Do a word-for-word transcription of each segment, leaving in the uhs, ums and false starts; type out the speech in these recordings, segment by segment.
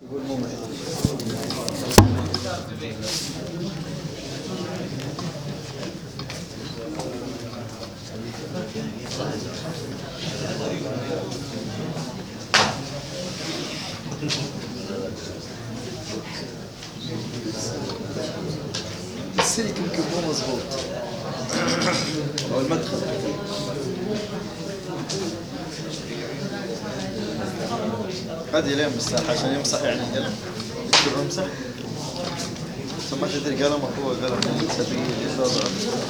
السلك يمكن مو مظبوط او المدخل هذه ليه مساحة عشان يمسح يعني قلم يكتب امسح ثم ما تدري قلمك هو قلم ثقيل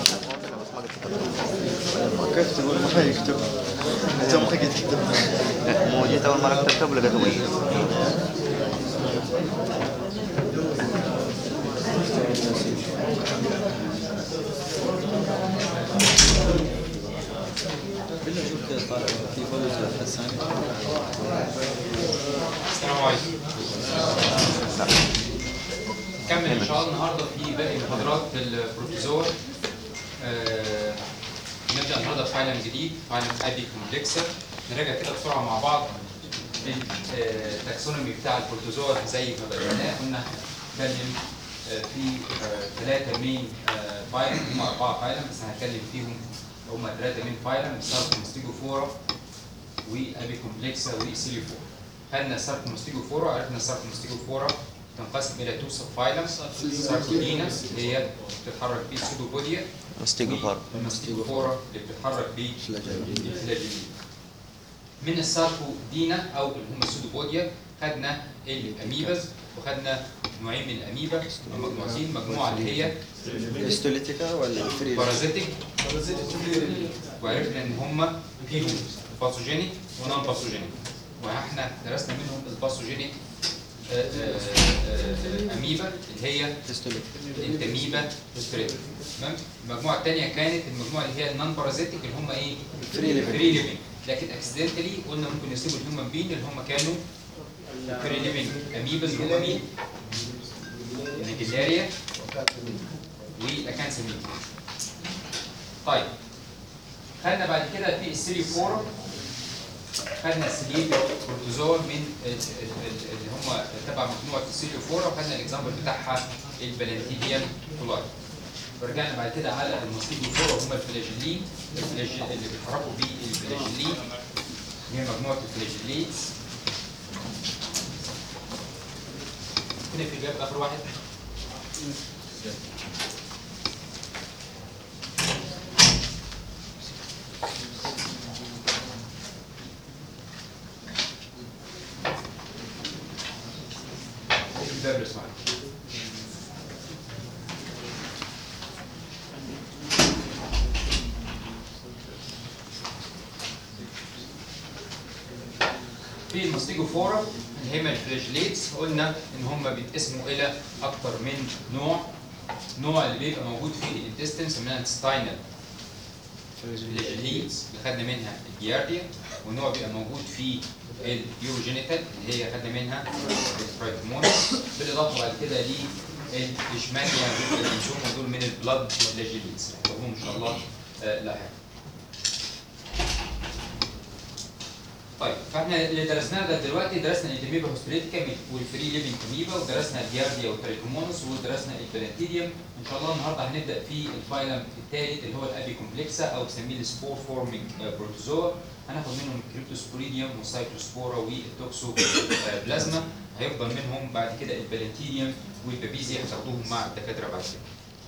كيف تقول ما يكتب؟ انت ما حقيت تكتب مو جيت اول مرة كتبت لقيته ميت. السلام عليكم. نكمل ان شاء الله النهارده في باقي محاضرات البروتوزوا. آه نبدا النهارده بفايلم جديد، فايلم ابي كومبلكسر. نراجع كده بسرعه مع بعض التاكسونومي بتاع البروتوزوا زي ما بدأناه. قلنا هنتكلم في ثلاثه مين فايلم، هم اربعه فايلم بس هنتكلم فيهم هم ثلاثه مين فايلم: ساركومستيجوفورا وابي كومبلكسا وسيليفورا. خدنا الساركومستيجوفورا، عرفنا الساركومستيجوفورا تنقسم الى تو سب فايلمز: ساركودينا اللي هي بتتحرك بيه السودوبوديا، مستيجوفورا والمستيجوفورا اللي بتتحرك بيه الفلاجيلين. من الساركودينا او اللي هم السودوبوديا خدنا الاميباز، وخدنا نوعين من الاميبا مجموعتين، مجموعه اللي هي هيستوليتيكا ولا فري بارازيتيك، وعرفنا ان هم فيهم باثوجينيك ونون باثوجينيك، واحنا درسنا منهم الباثوجينيك اميبا اللي هي التميبا هيستوليتيك. تمام. المجموعه الثانيه كانت المجموعه اللي هي النون بارازيتيك اللي هم ايه؟ فري ليفنج، لكن اكسيدنتالي قلنا ممكن يصيبوا الهيومن بين اللي هم كانوا فري ليفنج اميبا اللي هم مين؟ النيجيلاريا والاكانساميد. طيب خدنا بعد كده في السيليفورا، خدنا السليب بروتوزوا من اللي هم تبع مجموعه السيليفورا، وخدنا الاكزامبل بتاعها البلانتيديوم كولاي. ورجعنا بعد كده على الموسكيتوفورا هم الفلاجيلين اللي بيتحركوا بيه الفلاجيلين، هي مجموعه الفلاجيليتس. هنا في جاب اخر واحد الباب اسمعوا. في الموستيجوفورا اللي هم الفلاجيليتس قلنا ان هم بيتقسموا الى اكثر من نوع. نوع اللي بيبقى موجود في الانتستين سميناها انتستاينال فلاجيليتس اللي خدنا منها الجيارديا، ونوع بيبقى موجود في اليوروجينيتال اللي هي خدنا منها الترايكومونس، بالاضافه بعد كده للاشمانيا والانسوما، دول من البلاد فلاجيليتس هنشوفهم ان شاء الله لاحقا. طيب فاحنا اللي درسناه ده دلوقتي درسنا الانتميبا هوستريتيكا والفري ليفنج اميبا، ودرسنا الجيارديا والترايكومونس، ودرسنا البلانتيديوم. ان شاء الله النهارده هنبدا في الفايلم الثالث اللي هو الابي كومبلكسا او بنسميه السبور فورمينج بروتوزوا. هناخد منهم الكريبتوسبوريديوم والسايكلوسبورا والتوكسوبلازما، هيفضل منهم بعد كده البلانتيديوم والبابيزيا هتاخدوهم مع الدكاتره بعد كده.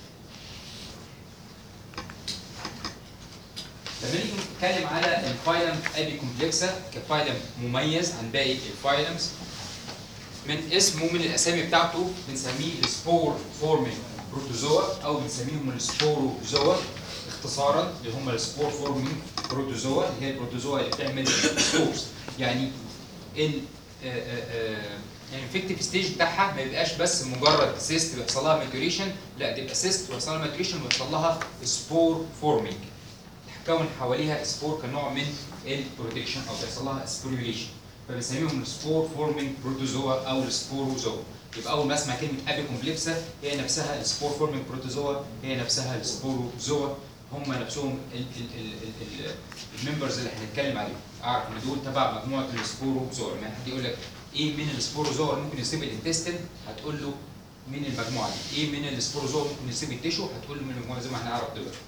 لما نيجي نتكلم على الفايلم ابي كومبلكسا كفايلم مميز عن باقي الفايلمز، من اسمه من الاسامي بتاعته بنسميه السبور فورمينج بروتوزوا او بنسميهم السبوروزوا اختصارا، اللي هم السبور فورمينج بروتوزوا اللي هي البروتوزوا اللي بتعمل سبورز. يعني ال الانفكتيف ستيج بتاعها ما يبقاش بس مجرد سيست بيحصل لها ماتوريشن، لا تبقى سيست ويحصل لها ماتوريشن ويحصل لها سبور فورمينج، تكون حواليها سبور كنوع من البروتكشن او بيحصل لها سبوريوليشن، فبنسميهم السبور فورمينج بروتوزوا او السبوروزوا. يبقى اول ما اسمع كلمه ابي كومبلكسا هي نفسها السبور فورمينج بروتوزوا، هي نفسها السبوروزوا، هم نفسهم الممبرز اللي هنتكلم عليهم. اعرف ان دول تبع مجموعه السبوروزوا. لما حد يقول لك ايه من السبوروزور ممكن يصيب الانتستين، هتقول له من المجموعه دي. ايه من السبوروزور ممكن يصيب التيشو، هتقول له من المجموعه زي ما احنا هنعرف دلوقتي.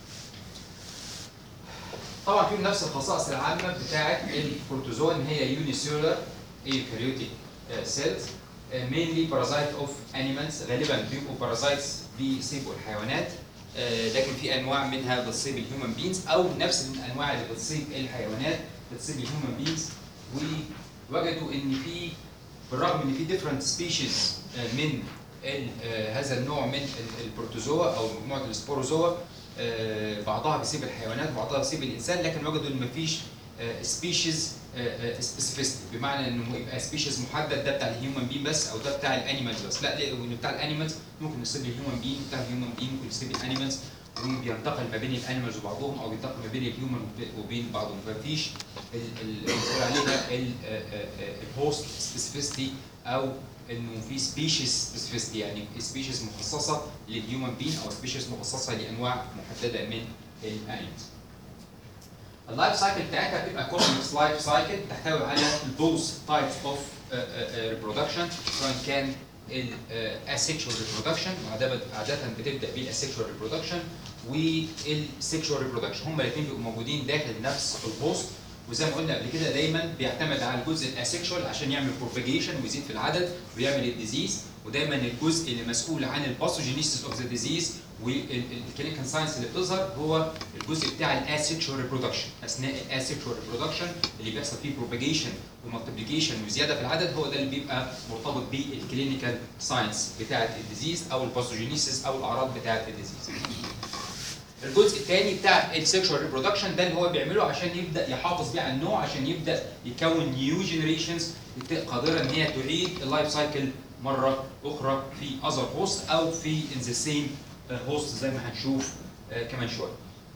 طبعا فيهم نفس الخصائص العامه بتاعه البروتوزوا ان هي يونيسيولار ايوكاريوتيك سيلز mainly parasite of animals، غالبا بيبقوا بارازايتس بيصيبوا الحيوانات، لكن في انواع منها بتصيب الهيومن بينز او نفس الانواع اللي بتصيب الحيوانات بتصيب الهيومن بينز. ووجدوا ان في بالرغم ان في different species من هذا النوع من البروتوزوا او مجموعه السبوروزوا، بعضها بيصيب الحيوانات وبعضها بيصيب الانسان، لكن وجدوا ان مفيش سبيشيز سبيسيفيستي، بمعنى انه يبقى سبيشيز محدد ده بتاع الهيومن بين بس او ده بتاع الانيمالز بس، لا لان بتاع الانيمالز ممكن يصيب الهيومن بين، بتاع الهيومن بين ممكن يصيب الانيمالز، وبينتقل ما بين الانيمالز وبعضهم او بينتقل ما بين الهيومن وبين بعضهم، فمفيش بنقول عليها الهوست سبيسيفيستي او انه في سبيشيز سبيسيفيستي، يعني سبيشيز مخصصه للهيومن بين او سبيشيز مخصصه لانواع محدده من الانيمالز. اللايف سايكل بتاعتها بتبقى كومبلكس لايف سايكل تحتوي على البوث تايبس اوف ريبرودكشن، سواء كان الاسيكشوال ريبرودكشن وعاده عاده بتبدا بالاسيكشوال ريبرودكشن والسيكشوال ريبرودكشن، هما الاثنين بيبقوا موجودين داخل نفس البوست، وزي ما قلنا قبل كده دايما بيعتمد على الجزء الاسيكشوال عشان يعمل بروباجيشن ويزيد في العدد ويعمل الديزيز، ودايما الجزء اللي مسؤول عن الباثوجينيسيس اوف ذا ديزيز والكلينيكال ساينس اللي بتظهر هو الجزء بتاع الاسيكشوال ريبرودكشن. اثناء الاسيكشوال ريبرودكشن اللي بيحصل فيه بروباجيشن ومالتيبليكيشن وزياده في العدد هو ده اللي بيبقى مرتبط بالكلينيكال ساينس بتاعه الديزيز او الباثوجينيسيس او الاعراض بتاعه الديزيز. الجزء الثاني بتاع السكشوال ريبرودكشن ده اللي هو بيعمله عشان يبدا يحافظ بيه على النوع، عشان يبدا يكون نيو جنريشنز قادره ان هي تعيد اللايف سايكل مره اخرى في اذر هوست او في ان ذا سيم هوست زي ما هنشوف كمان شويه.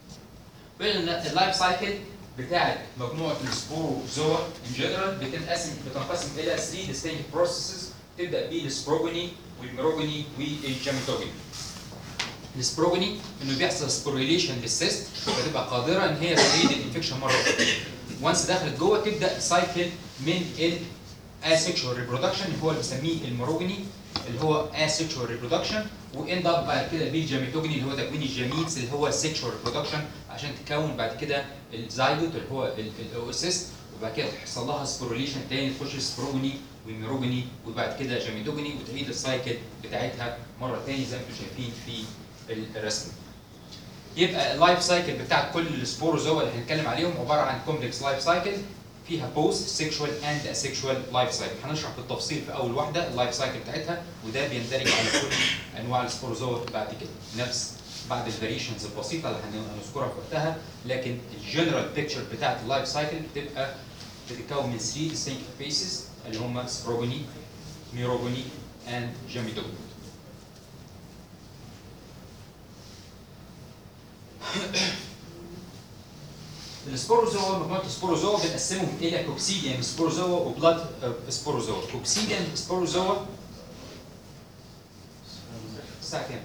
اللايف سايكل بتاعت مجموعه السبوروزوا ان جنرال بتنقسم بتنقسم الى ثلاث ديستنكت بروسيسز، تبدا بالسبروجوني والميروجوني والجاميتوجوني. السبروجوني انه بيحصل سبوريليشن للسيست فتبقى قادره ان هي تعيد الانفكشن مره اخرى. وانس دخلت جوه تبدا سايكل من الاسيكشوال ريبرودكشن اللي هو اللي بنسميه الميروجوني اللي هو اسيكشوال ريبرودكشن، واند اب بعد كده بالجاميتوجوني اللي هو تكوين الجاميتس اللي هو سيكشوال ريبرودكشن عشان تكون بعد كده الزايجوت اللي هو الاوسيست، وبعد كده تحصل لها سبوريليشن تاني تخش سبروجوني والميروجوني وبعد كده جاميتوجوني وتعيد السايكل بتاعتها مره تاني زي ما انتم شايفين في الرسم. يبقى اللايف سايكل بتاعت كل السبوروزوا اللي هنتكلم عليهم عباره عن كومبلكس لايف سايكل فيها بوث سيكشوال اند اسيكشوال لايف سايكل. هنشرح بالتفصيل في اول واحده اللايف سايكل بتاعتها وده بيندرج على كل انواع السبوروزوا بعد كده نفس بعد الفاريشنز البسيطه اللي هنذكرها في وقتها، لكن الجنرال بيكتشر بتاعت اللايف سايكل بتبقى بتتكون من ثلاث ديستنكت فيسز اللي هم سبروجوني ميروجوني اند جاميتوجوني. السبوروزوا مجموعه السبوروزوا بنقسمهم الى كوكسيديان سبوروزوا وبلاد سبوروزوا. كوكسيديان سبوروزوا الساعه كام؟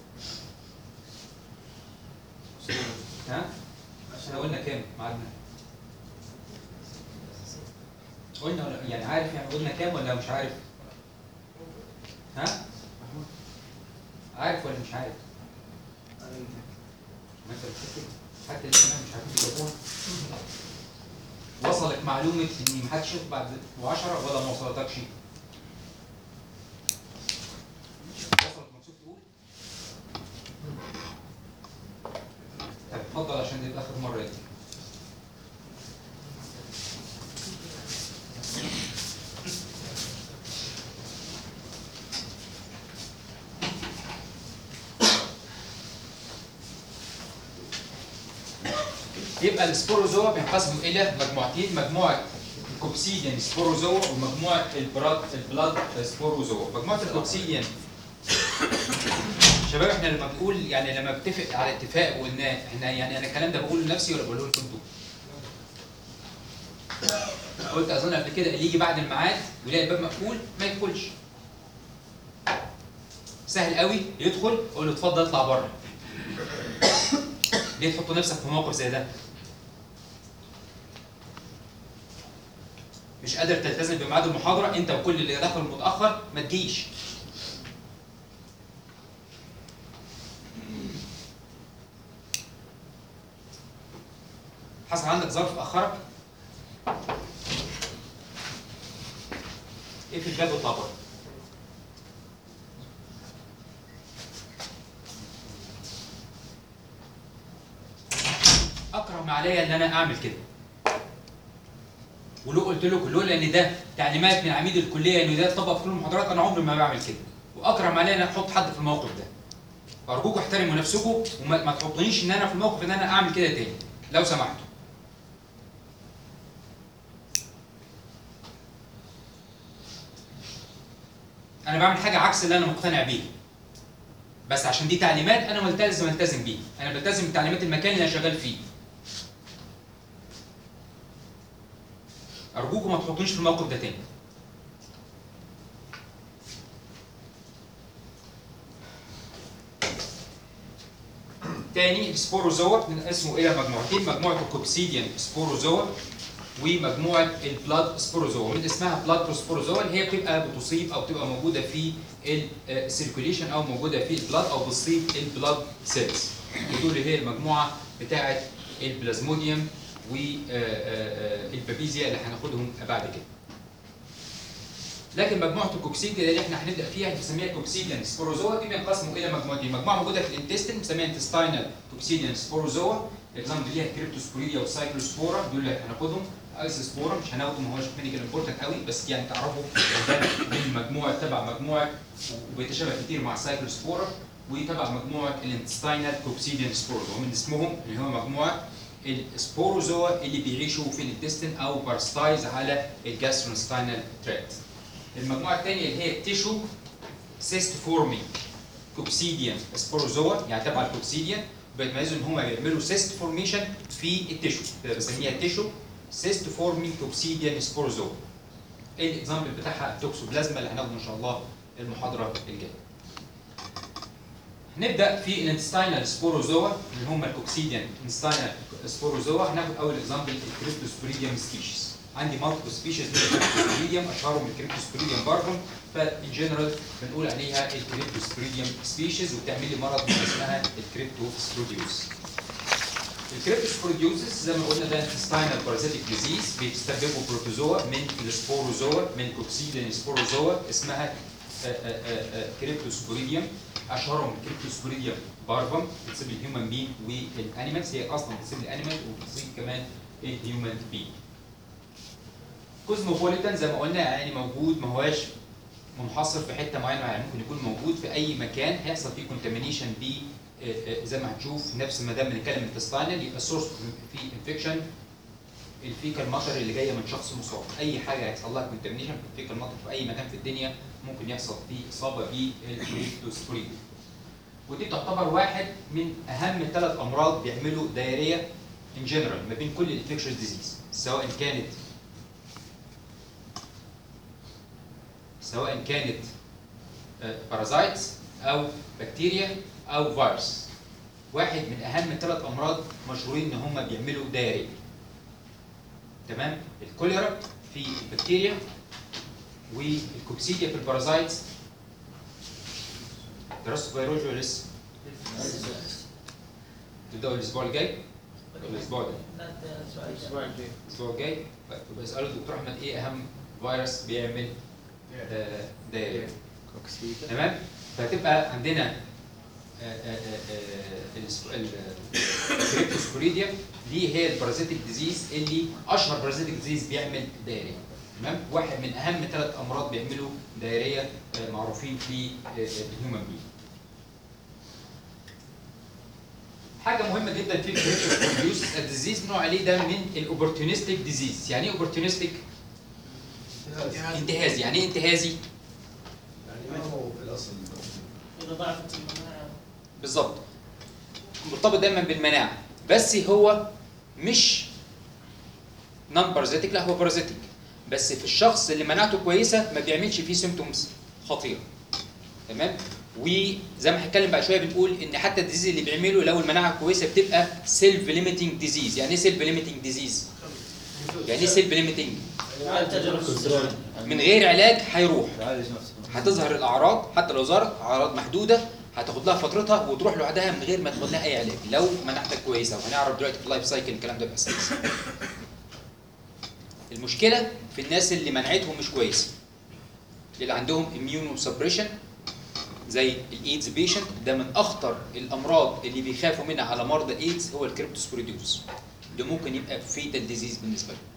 ها؟ احنا قلنا كام ميعادنا؟ قلنا ولا يعني عارف يعني قلنا كام ولا مش عارف؟ ها؟ عارف ولا مش عارف؟ ما انت بتفكر حتى لسه مش عارفين تجاوبوها. وصلك معلومه ان محدش يشوف بعد عشرة ولا ما وصلتكش؟ وصلك مكسوف تقول؟ طب اتفضل عشان دي اخر مره دي. يبقى السبوروزوا بينقسموا الى مجموعتين، مجموعه الكوكسيديان سبوروزوا ومجموعه البراد البلاد سبوروزوا. مجموعه الكوكسيديان شباب احنا لما بنقول يعني لما بتفق على اتفاق وقلنا احنا يعني انا الكلام ده بقوله لنفسي ولا بقوله لكم انتوا؟ قلت اظن قبل كده اللي يجي بعد الميعاد ويلاقي الباب مقفول ما يدخلش. سهل قوي يدخل اقول له اتفضل اطلع بره. ليه تحط نفسك في موقف زي ده؟ مش قادر تلتزم بميعاد المحاضره، انت وكل اللي داخل متاخر ما تجيش. حصل عندك ظرف اخرك، ايه في الباب واطلع بره. اكره ما عليا ان انا اعمل كده، ولو قلت لكم لولا ان ده تعليمات من عميد الكليه انه ده يطبق في كل المحاضرات انا عمري ما بعمل كده، واكره ما عليا ان احط حد في الموقف ده. ارجوكم احترموا نفسكم وما ما تحطونيش ان انا في الموقف ان انا اعمل كده تاني لو سمحتوا. انا بعمل حاجه عكس اللي انا مقتنع بيه، بس عشان دي تعليمات انا ملتزم التزم بيها، انا بلتزم بتعليمات المكان اللي انا شغال فيه. ارجوكم ما تحطونيش في الموقف ده تاني. تاني السبوروزوا من اسمه الى مجموعتين، مجموعه الكوكسيديان سبوروزوا ومجموعه البلاد سبوروزوا. من اسمها بلاد سبوروزوا اللي هي بتبقى بتصيب او بتبقى موجوده في السيركوليشن او موجوده في البلاد او بتصيب البلاد سيلز، ودول اللي هي المجموعه بتاعه البلازموديوم والبابيزيا اللي هناخدهم بعد كده. لكن مجموعه الكوكسيديا اللي احنا هنبدا فيها بنسميها كوكسيديان سبوروزوا، دي بينقسموا الى مجموعتين، مجموعه موجوده في الانتستين بنسميها انتستاينال كوكسيديان سبوروزوا، الاكزامبل ليها كريبتوسبوريديا وسايكلوسبورا، دول اللي هناخدهم. ايسوسبورا مش هناخده، ما هوش ميديكال امبورتنت قوي، بس يعني تعرفوا ده من مجموعه تبع مجموعه وبيتشابه كتير مع السايكلوسبورا، وتبع مجموعه الانتستاينال كوكسيديان سبوروزوا، ومن اسمهم اللي هو مجموعه السبوروزوا اللي بيعيشوا في الانتستين او بارستايز على الجاسترونستاينال تراكت. المجموعه الثانيه اللي هي التيشو سيست فورمينج كوكسيديان سبوروزوا، يعني تبع الكوكسيديان، بيتميزوا ان هم بيعملوا سيست فورميشن في التيشو، بسميها تيشو سيست فورمينج كوكسيديان سبوروزوا. الاكزامبل بتاعها التوكسوبلازما اللي هناخده ان شاء الله المحاضره الجايه. نبدا في الانتستاينال سبوروزوا اللي هم الكوكسيديان انتستاينال سبوروزوا. هناخد اول اكزامبل الكريبتوسبوريديوم سبيشيز. عندي مالتيبل سبيشيز من الكريبتوسبوريديوم، اشهرهم الكريبتوسبوريديوم بارفم، فان جنرال بنقول عليها الكريبتوسبوريديوم سبيشيز، وبتعمل لي مرض اسمها الكريبتوسبوريديوس. الكريبتوسبوريديوسس زي ما قلنا ده انتستاينال بارازيتيك ديزيز، بيستسببوا بروتوزوا من السبوروزوا من كوكسيديان سبوروزوا اسمها كريبتوسبوريديوم. اشهرهم الكريبتوسبوريديوم بارفم، بتصيب الهيومن بين والانيمالز، هي اصلا بتصيب الانيمال وبتصيب كمان الهيومن بين. كوزموبوليتان زي ما قلنا يعني موجود، ما هواش منحصر في حته معينه، يعني ممكن يكون موجود في اي مكان هيحصل فيه كونتامينيشن ب زي ما هنشوف نفس ما دام بنتكلم انتستاينال يبقى السورس في انفكشن الفيكال ماتر اللي جايه من شخص مصاب. اي حاجه هيحصل لها كونتامينيشن في الفيكال ماتر في اي مكان في الدنيا ممكن يحصل فيه اصابه بالكريبتوسبوريديوم. ودي تعتبر واحد من اهم ثلاث امراض بيعملوا دايريه ان جنرال ما بين كل الانفكشوس ديزيز، سواء كانت سواء كانت بارازايتس او بكتيريا او فيروس. واحد من اهم ثلاث امراض مشهورين ان هم بيعملوا دايريه. تمام؟ الكوليرا في البكتيريا والكوكسيديا في البارازايتس. دراسه فيروجيا ولا لسه؟ تبداوا الاسبوع الجاي؟ الاسبوع ده؟ الاسبوع الجاي. الاسبوع الجاي؟ طيب يبقى اسالوا الدكتور احمد ايه اهم فيروس بيعمل دايريه. تمام؟ فهتبقى عندنا الكريبتوسبوريديا دي هي البارازيتيك ديزيز اللي اشهر بارازيتيك ديزيز بيعمل دايريه. تمام؟ واحد من اهم ثلاث امراض بيعملوا دايريه معروفين في الهيومن بي. حاجه مهمه جدا في الكريبتوسبوريديوس الديزيز بنقول عليه ده من الاوبورتونستيك ديزيز. يعني ايه اوبورتونستيك؟ انتهازي. يعني ايه انتهازي؟ يعني ما هو في الاصل إذا ضعفت المناعة بالظبط، مرتبط دايما بالمناعه، بس هو مش نون بارازيتيك، لا هو بارازيتيك، بس في الشخص اللي مناعته كويسه ما بيعملش فيه سيمتومز خطيره. تمام؟ وزي ما هنتكلم بعد شويه بنقول ان حتى الديزيز اللي بيعمله لو المناعه كويسه بتبقى سيلف ليميتنج ديزيز. يعني ايه سيلف ليميتنج ديزيز؟ يعني ايه سيلف ليميتنج؟ من غير علاج هيروح، يعالج نفسه. هتظهر الاعراض حتى لو ظهرت اعراض محدوده، هتاخد لها فترتها وتروح لوحدها من غير ما تاخد لها اي علاج لو مناعتك كويسه، وهنعرف دلوقتي في اللايف سايكل الكلام ده باساس. المشكله في الناس اللي مناعتهم مش كويسه، اللي عندهم اميونو سبريشن زي الايدز بيشنت، ده من اخطر الامراض اللي بيخافوا منها على مرضى الايدز هو الكريبتوسبوريدوس، ده ممكن يبقى فيتال ديزيز بالنسبه له.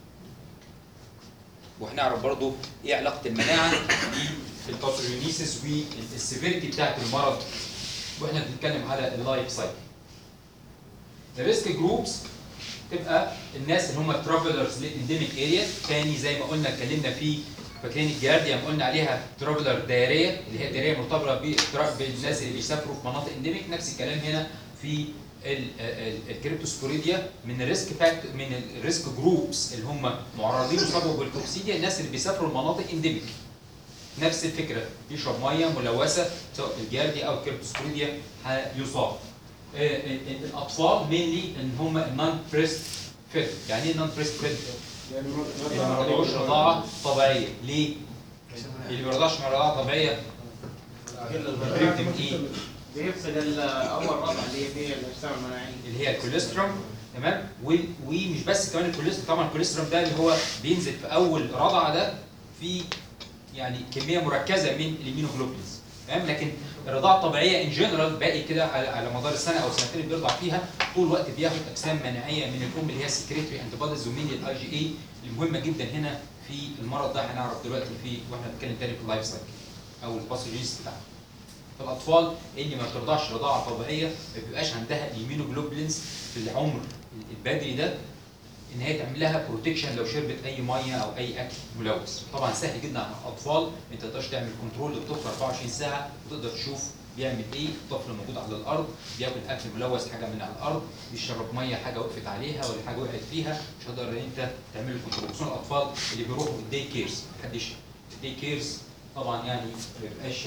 وهنعرف برضو ايه علاقه المناعه بالباثوجينيسيس والسيفيريتي بتاعت المرض واحنا بنتكلم على اللايف سايكل. الريسك جروبس تبقى الناس اللي هم ترافلرز للانديميك اريا، تاني زي ما قلنا اتكلمنا في فاكرين الجارديا لما قلنا عليها ترافلر دائريه اللي هي دائريه مرتبطه بالناس اللي بيسافروا في مناطق انديميك، نفس الكلام هنا في الكريبتوسبوريديا من الريسك فاكت من الريسك جروبس اللي هم معرضين يصابوا بالكوكسيديا، الناس اللي بيسافروا لمناطق انديميك. نفس الفكره، يشرب ميه ملوثه سواء الجارديا او الكريبتوسبوريديا هيصاب. الاطفال مينلي ان هم النون بريست فيد. يعني ايه نون بريست فيد؟ يعني ما بيرضعوش رضاعه طبيعيه. ليه؟ اللي ما بيرضعش رضاعه طبيعيه بيفقد ايه؟ بيفقد اول رضعه اللي هي فيها الاجسام المناعيه اللي هي الكوليسترول، تمام؟ ومش بس كمان الكوليسترول، طبعا الكوليسترول ده اللي هو بينزل في اول رضعه ده في يعني كميه مركزه من الاميونوجلوبولينز، تمام؟ لكن الرضاعه الطبيعيه ان جنرال باقي كده على مدار السنه او سنتين اللي بيرضع فيها طول الوقت بياخد اجسام مناعيه من الام اللي هي سكريتري انتي بوديز ومين الاي جي اي المهمه جدا هنا في المرض ده. هنعرف دلوقتي في واحنا بنتكلم تاني في اللايف سايكل او الباثوجينيسيس بتاعها. فالاطفال اللي ما بترضعش رضاعه طبيعيه ما بيبقاش عندها الاميونوجلوبولينز في العمر البدري ده ان هي تعمل لها بروتكشن لو شربت اي ميه او اي اكل ملوث. طبعا سهل جدا على الاطفال، انت ما تقدرش تعمل كنترول للطفل أربعة وعشرين ساعه وتقدر تشوف بيعمل ايه. الطفل موجود على الارض بياكل اكل ملوث حاجه من على الارض، بيشرب ميه حاجه وقفت عليها ولا حاجه وقعت فيها، مش هتقدر ان انت تعمل له كنترول. خصوصا الاطفال اللي بيروحوا الدي كيرز، محدش الدي كيرز طبعا يعني ما بيبقاش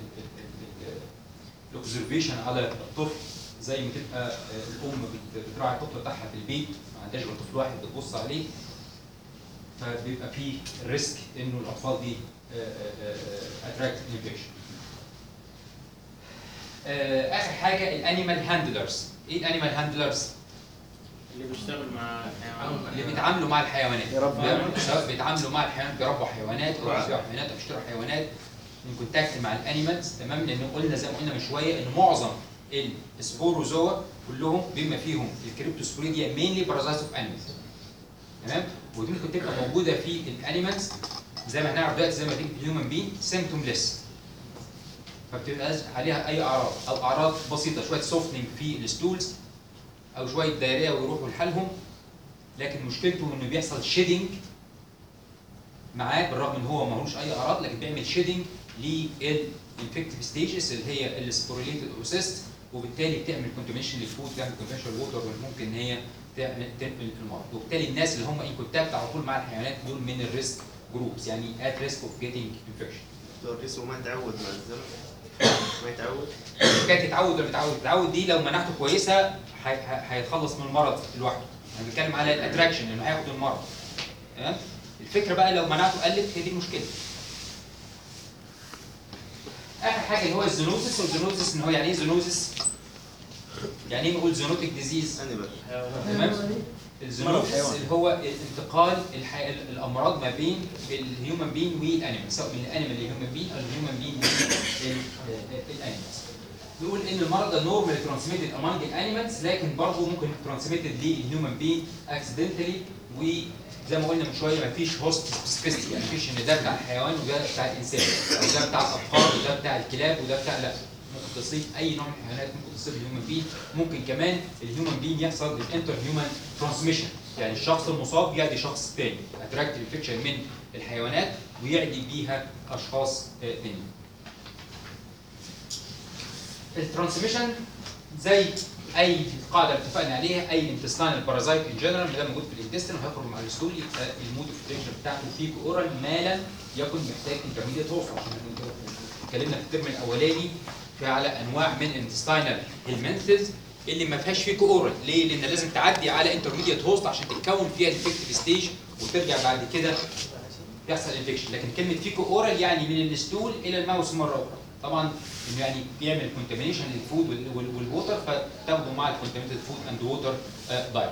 الاوبزرفيشن على الطفل زي ما تبقى الام بتراعي الطفل بتاعها في البيت، ما عندهاش غير طفل واحد بتبص عليه، فبيبقى فيه ريسك انه الاطفال دي اتراكت انفكشن. اخر حاجه الانيمال هاندلرز. ايه الانيمال هاندلرز؟ اللي بيشتغل مع الحيوانات، اللي بيتعاملوا مع الحيوانات، سواء بيتعاملوا مع الحيوانات بيربوا حيوانات او بيبيعوا حيوانات او بيشتروا حيوانات، من كونتاكت مع الانيمالز، تمام؟ لان قلنا زي ما قلنا من شويه ان معظم السبوروزوا كلهم بما فيهم الكريبتوسبوريديا مينلي بارازايتس اوف انيمالز، تمام؟ ودي ممكن تبقى موجوده في الانيمالز زي ما هنعرف دلوقتي زي ما تيجي في الهيومن بين سيمبتومليس، ما بتبقاش عليها اي اعراض او اعراض بسيطه، شويه سوفتنج في الستولز او شويه دايريه ويروحوا لحالهم، لكن مشكلته انه بيحصل شيدنج معاه بالرغم ان هو مالوش اي اعراض، لكن بيعمل شيدنج للانفكتيف ستيجز اللي هي السبوريليتد اوسيست، وبالتالي بتعمل كونتاميشن للفود، تعمل كونتاميشن للووتر، وممكن ان هي تعمل تنقل المرض. وبالتالي الناس اللي هم ان كونتاكت على طول مع الحيوانات دول من الريسك جروبس، يعني ات ريسك اوف جيتنج انفكشن. دكتور اسمه ما يتعود مع الزمن ما يتعود حكايه يتعود ولا يتعود، يتعود دي لو مناعته كويسه هيتخلص من المرض لوحده. انا بتكلم على الاتراكشن انه هياخد المرض، تمام؟ الفكره بقى لو مناعته قلت هي دي المشكله. اخر حاجه اللي هو الزونوزس، والزونوزس ان هو يعني ايه زونوزس؟ يعني ايه نقول زونوتيك ديزيز؟ تمام؟ الزونوزس اللي هو انتقال الحي... الامراض ما بين الهيومن بين والانيمال، سواء من الانيمال للهيومن بين او الهيومن بين للانيمالز. بيقول ان المرض ده نورمالي ترانسميتد امونج الانيمالز، لكن برضه ممكن ترانسميتد للهيومن بين اكسيدنتالي، وزي ما قلنا من شويه مفيش هوست سبيسيفيك، يعني مفيش ان ده بتاع الحيوان وده بتاع الانسان، او ده بتاع الابقار وده بتاع الكلاب وده بتاع، لا، ممكن تصيب اي نوع من الحيوانات، ممكن تصيب الهيومن بين، ممكن كمان الهيومن بين يحصل الانتر هيومن ترانسميشن، يعني الشخص المصاب يعدي شخص ثاني، اتراكت انفكشن من الحيوانات ويعدي بيها اشخاص ثانيين. الترانسميشن زي اي قاعده اتفقنا عليها، اي انتستينال بارازايت ان جنرال ما دام موجود في الانتستين وهيخرج مع الستول يبقى المود اوف انفكشن بتاعته فيك اورال ما لم يكن محتاج انترميديت هوست. عشان اتكلمنا في الترم الاولاني على انواع من الانتستينال هيلمنتز اللي ما فيهاش فيك اورال، ليه؟ لان لازم تعدي على انترميديت هوست عشان تتكون فيها الانفكتيف ستيج وترجع بعد كده بيحصل انفكشن، لكن كلمه فيكو اورال يعني من الستول الى الماوس مره اخرى. طبعا انه يعني بيعمل كونتامينيشن للفود والووتر، فتاخده مع الكونتامينيتد فود اند ووتر دايت.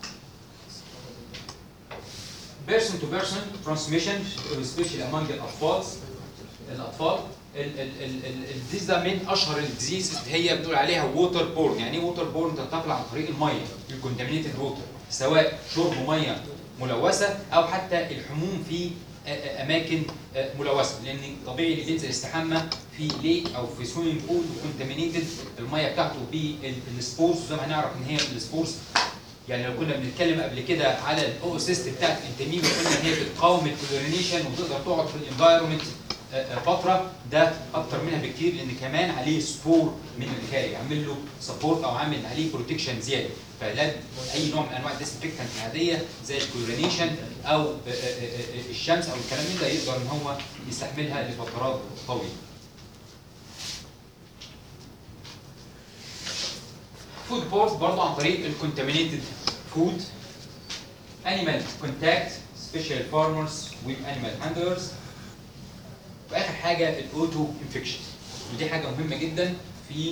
بيرسون تو بيرسون ترانسميشن سبيشال امونج الاطفال الاطفال الديز ده من اشهر الديزيز اللي هي بنقول عليها ووتر بورن. يعني ايه ووتر بورن؟ تنتقل عن طريق الميه، الكونتامينيتد ووتر، سواء شرب ميه ملوثه او حتى الحموم في اماكن ملوثه، لان طبيعي اللي بينزل يستحمى في ليك او في سويمنج بول وكونتامينيتد الميه بتاعته بالسبورز، زي ما هنعرف ان هي السبورز. يعني لو كنا بنتكلم قبل كده على الاوسيست بتاعت الانتميبا قلنا ان هي بتقاوم الكلورينيشن وتقدر تقعد في الانفايرمنت فتره، ده اكتر منها بكتير لان كمان عليه سبور من الخارج عامل له سبورت او عامل عليه بروتكشن زياده. فلا اي نوع من انواع الديسانفكتنت العاديه زي الكلورينيشن او الشمس او الكلام من ده يقدر ان هو يستحملها لفترات طويله. فود بورد برضه عن طريق الكونتامينيتد فود. انيمال كونتاكت سبيشال فارمرز ويز انيمال هاندلرز. واخر حاجه الاوتو انفكشن، ودي حاجه مهمه جدا في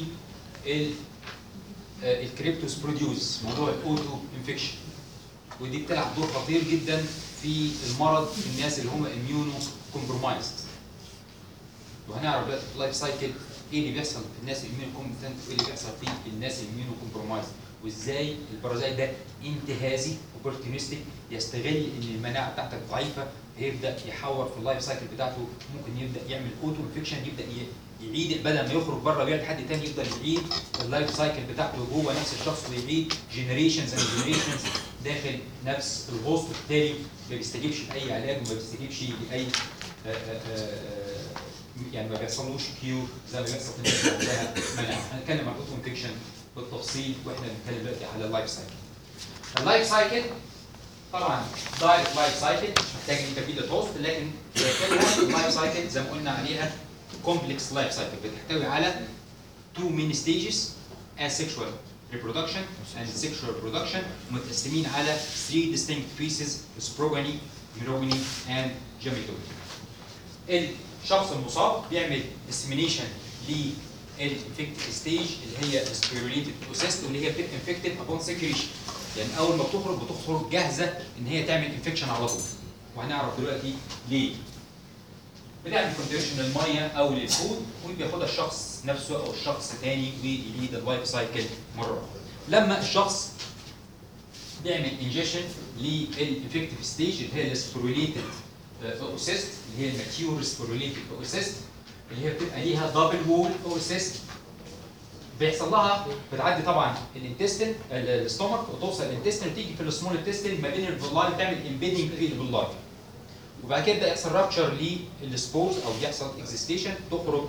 الكريبتوس بروديوس، موضوع الاوتو انفكشن، ودي بتلعب دور خطير جدا في المرض في الناس اللي هم اميونو كومبرومايزد. وهنعرف دلوقتي في اللايف سايكل ايه اللي بيحصل في الناس الاميونو كومبتنت وايه اللي بيحصل في الناس الاميونو كومبرومايزد، وازاي البارازايت ده انتهازي اوبورتونستيك يستغل ان المناعه بتاعتك ضعيفه، هيبدا يحور في اللايف سايكل بتاعته، ممكن يبدا يعمل اوتو انفكشن، يبدا يعيد بدل ما يخرج بره ويعمل حد تاني يفضل يعيد اللايف سايكل بتاعته جوه نفس الشخص ويعيد جنريشنز اند جنريشنز داخل نفس الهوست، وبالتالي ما بيستجيبش لاي علاج وما بيستجيبش لاي آآ آآ يعني ما بيحصلوش كيو زي ما بيحصل في الناس اللي عندها مناعه. هنتكلم عن الاوتو انفكشن بالتفصيل واحنا بنتكلم دلوقتي على اللايف سايكل. اللايف سايكل طبعا دايركت لايف سايكل مش محتاج انترميديت هوست، لكن اللايف سايكل زي ما قلنا عليها كومبلكس لايف سايكل بتحتوي على two main stages: asexual reproduction and sexual reproduction، متقسمين على three distinct pieces: sprogeny, merogeny and gametogeny. الشخص المصاب بيعمل dissemination للانفكتد ستيج اللي هي السبيروليتد اوسيست، واللي هي بتبقى انفكتد ابون سكريشن، يعني اول ما بتخرج بتخرج جاهزه ان هي تعمل انفكشن على طول، وهنعرف دلوقتي ليه. بنعمل كونتاميشن للميه او للفود وبياخدها الشخص نفسه او الشخص ثاني ويعيد اللايف سايكل مره اخرى. لما الشخص بيعمل انجيشن للانفكتيف ستيج اللي هي السبيروليتد اوسيست، اللي هي الماتيور سبيروليتد اوسيست، اللي هي بتبقى ليها دبل وول اوسيست، بيحصل لها بتعدي طبعا الانتستين الاستومك وتوصل الانتستين وتيجي في السمول انتستين ما بين الفيلاي تعمل امبيدنج في الفيلاي، وبعد كده يبدا يحصل رابتشر للسبورز او يحصل اكزيستيشن، تخرج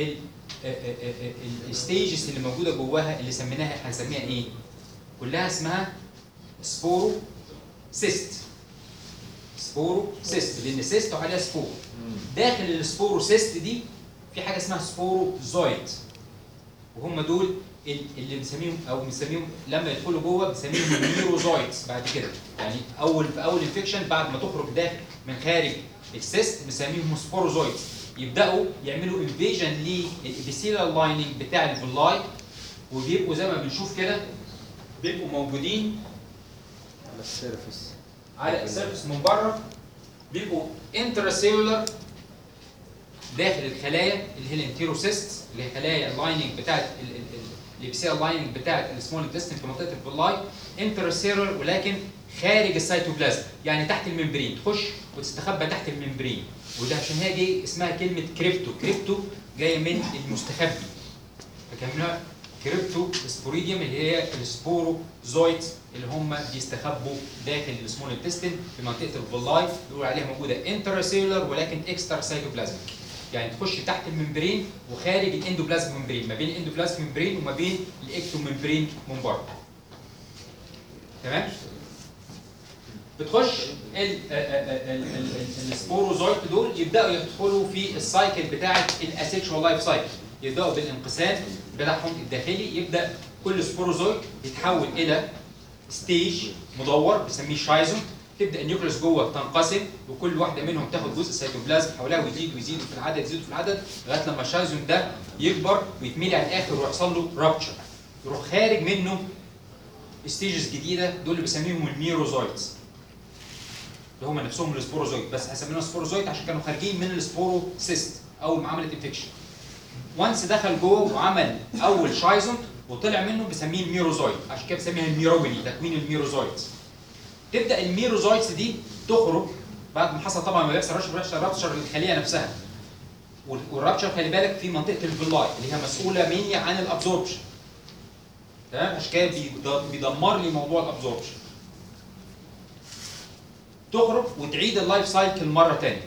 الستيجز اللي موجوده جواها اللي سميناها هنسميها ايه؟ كلها اسمها سبورو سيست. سبورو سيست لان سيست وعليها سبور. داخل السبورو سيست دي في حاجه اسمها سبورو زويد، وهم دول اللي بنسميهم او بنسميهم لما يدخلوا جوه بنسميهم ميروزويدز بعد كده، يعني اول في اول انفكشن بعد ما تخرج داخل من خارج السيست بنسميهم سبوروزويدز، يبداوا يعملوا انفيجن للابيثيليال لايننج بتاع الفيلاي، وبيبقوا زي ما بنشوف كده بيبقوا موجودين على السيرفس على السيرفس من بره، بيبقوا انتراسيلولر داخل الخلايا اللي هي الانتيروسيست، اللي هي خلايا اللايننج بتاعت الابيثيليال لايننج بتاعت السمول انتستين في منطقه الفيلاي، انتراسيلولر ولكن خارج السيتوبلازم، يعني تحت الممبرين، تخش وتستخبى تحت الممبرين، وده عشان هي جاي اسمها كلمه كريبتو، كريبتو جايه من المستخبي، فكملها كريبتو سبوريديوم اللي هي السبوروزويدز اللي هم بيستخبوا داخل السمول انتستين في منطقه الفيلاي، بيقولوا عليها موجوده انتراسيلولر ولكن اكسترا سيتوبلازم، يعني تخش تحت الممبرين وخارج الاندوبلازم ممبرين، ما بين الاندوبلازم ممبرين وما بين الاكتو ممبرين من بره. تمام؟ بتخش السبوروزويد دول يبداوا يدخلوا في السايكل بتاعه الاسيكشوال لايف سايكل، يبداوا بالانقسام بتاعهم الداخلي، يبدا كل سبوروزويد يتحول الى ستيج مدور بنسميه شايزوم، تبدا النيوكليوس جوه تنقسم، وكل واحده منهم تاخد جزء سيتوبلازم حواليها ويزيد ويزيد في العدد يزيد في العدد لغايه لما الشايزون ده يكبر ويتملي على الاخر ويحصل له رابتشر، يروح خارج منه ستيجز جديده، دول اللي بسميهم الميروزويتس اللي هم نفسهم السبوروزويت، بس هسميهم سبوروزويت عشان كانوا خارجين من السبوروسيست اول ما عملت انفكشن. وانس دخل جوه وعمل اول شايزون وطلع منه بسميه الميروزويت، عشان كده بسميها الميروجيني، تكوين الميروزويتس. تبدا الميروزويتس دي تخرج بعد ما حصل طبعا ما بيحصل رابتشر رابتشر للخليه نفسها. والرابتشر خلي بالك في منطقه الفيلاي اللي هي مسؤوله مني عن الابزوربشن. تمام؟ عشان كده بيدمر لي موضوع الابزوربشن. تخرج وتعيد اللايف سايكل مره ثانيه.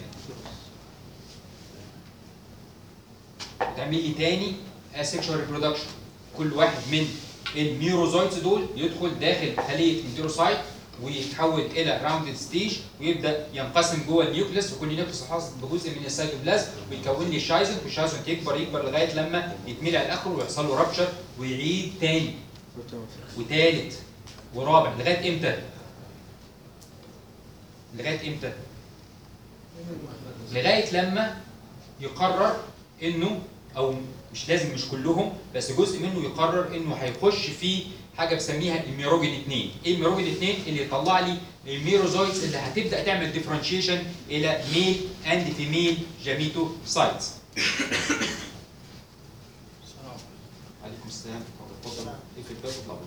تعمل لي تاني asexual reproduction. كل واحد من الميروزويتس دول يدخل داخل خليه انتيروسايت ويتحول الى راوندد ستيج ويبدا ينقسم جوه النيوكليس، وكل نيوكليس حاصل بجزء من السيتوبلازم ويكون لي شايزون، والشايزون يكبر يكبر لغايه لما يتملي على الاخر ويحصل له رابتشر ويعيد تاني وثالث ورابع لغايه امتى؟ لغايه امتى؟ لغايه لما يقرر انه، او مش لازم مش كلهم بس جزء منه يقرر انه هيخش في حاجه بسميها الميروجين اثنين. ايه الميروجين اثنين؟ اللي يطلع لي الميروزويتس اللي هتبدا تعمل ديفرنشيشن الى ميل اند فيميل جاميتوسايتس. عليكم السلام، اتفضل. ايه في الباب طبعا.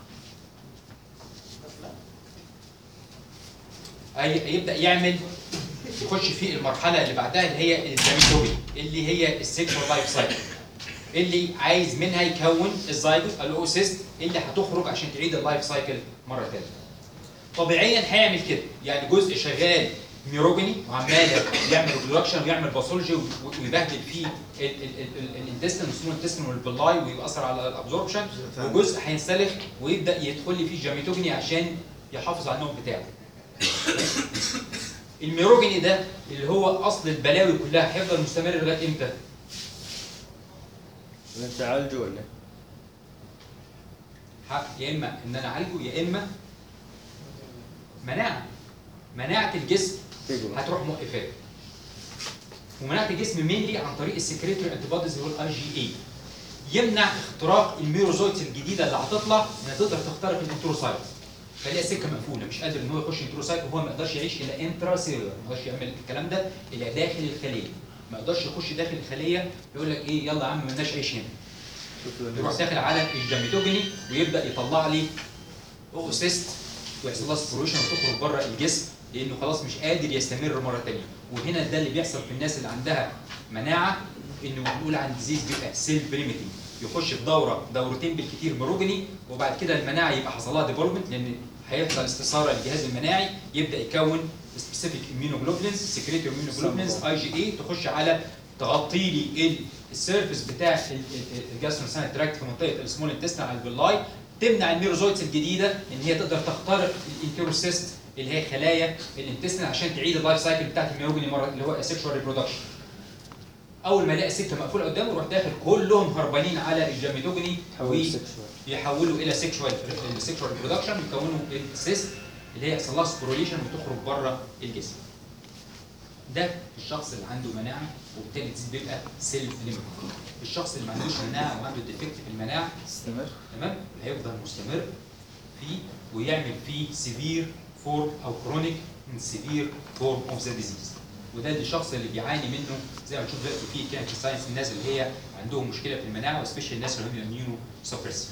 اي يبدا يعمل يخش في المرحله اللي بعدها اللي هي الجاميتوبي، اللي هي السيكشوال لايف سايكل، اللي عايز منها يكون الزايجوت الاوسيست اللي هتخرج عشان تعيد اللايف سايكل مره ثانيه. طبيعيا هيعمل كده، يعني جزء شغال ميروجيني وعمال يعمل ريبرودكشن ويعمل باثولوجي ويبهدل فيه الانتستين والسمول انتستين والبلاي ويأثر على الابزوربشن، وجزء هينسلخ ويبدا يدخل لي فيه جاميتوجيني عشان يحافظ على النوم بتاعه. الميروجيني ده اللي هو اصل البلاوي كلها هيفضل مستمر لغايه امتى؟ انت تعالجه ولا؟ يا اما ان انا اعالجه يا اما مناعه. مناعه الجسم هتروح موقفاه. ومناعه الجسم مينلي عن طريق السكريتوري انتي بوديز اللي هو الاي جي اي. يمنع اختراق الميروزويتس الجديده اللي هتطلع انها تقدر تخترق الانتروسايت. فليها سكه مقفوله، مش قادر ان هو يخش انتروسايت وهو ما يقدرش يعيش الا انترا سيلولر، ما يقدرش يعمل الكلام ده الا داخل الخليه. ما يقدرش يخش داخل الخليه يقول لك ايه يلا يا عم مالناش عيش هنا. يروح داخل على الجاميتوجيني ويبدا يطلع لي اوسيست ويحصل لها سبوريشن وتخرج بره الجسم لانه خلاص مش قادر يستمر مره ثانيه. وهنا ده اللي بيحصل في الناس اللي عندها مناعه، انه بنقول عن ديزيز بيبقى سيلف بريميتنج، يخش في دوره دورتين بالكثير ميروجيني وبعد كده المناعه يبقى حصل لها ديفلوبمنت لان هيحصل استثاره للجهاز المناعي، يبدا يكون سبيسيفيك اميونوجلوبولينز سكريتوري اميونوجلوبولينز اي جي اي تخش على تغطي لي السيرفيس بتاع الجاستروساينال تراكت في منطقه السمول انتستين على الفيلاي، تمنع الميروزويتس الجديده ان هي تقدر تخترق الانتيروسيست اللي هي خلايا الانتستين عشان تعيد اللايف سايكل بتاعت الميروجيني مره اللي هو السكشوال ريبرودكشن. اول ما يلاقي السكه مقفوله قدامه يروح داخل كلهم هربانين على الجاميتوجيني ويحولوا الى سكشوال السكشوال ريبرودكشن ويكونوا السيست اللي هي يحصل لها سبوروليشن وتخرج بره الجسم. ده الشخص اللي عنده مناعه وبالتالي بيبقى سيلف ليميت. الشخص اللي ما عندوش مناعه وعنده ديفكت في المناعه استمر تمام هيفضل مستمر فيه ويعمل فيه سيفير فورم او كرونيك من سيفير فورم اوف ذا ديزيز. وده الشخص اللي بيعاني منه زي ما نشوف دلوقتي في كان في ساينس الناس اللي هي عندهم مشكله في المناعه وسبيشال الناس اللي هم اميونو سبريس.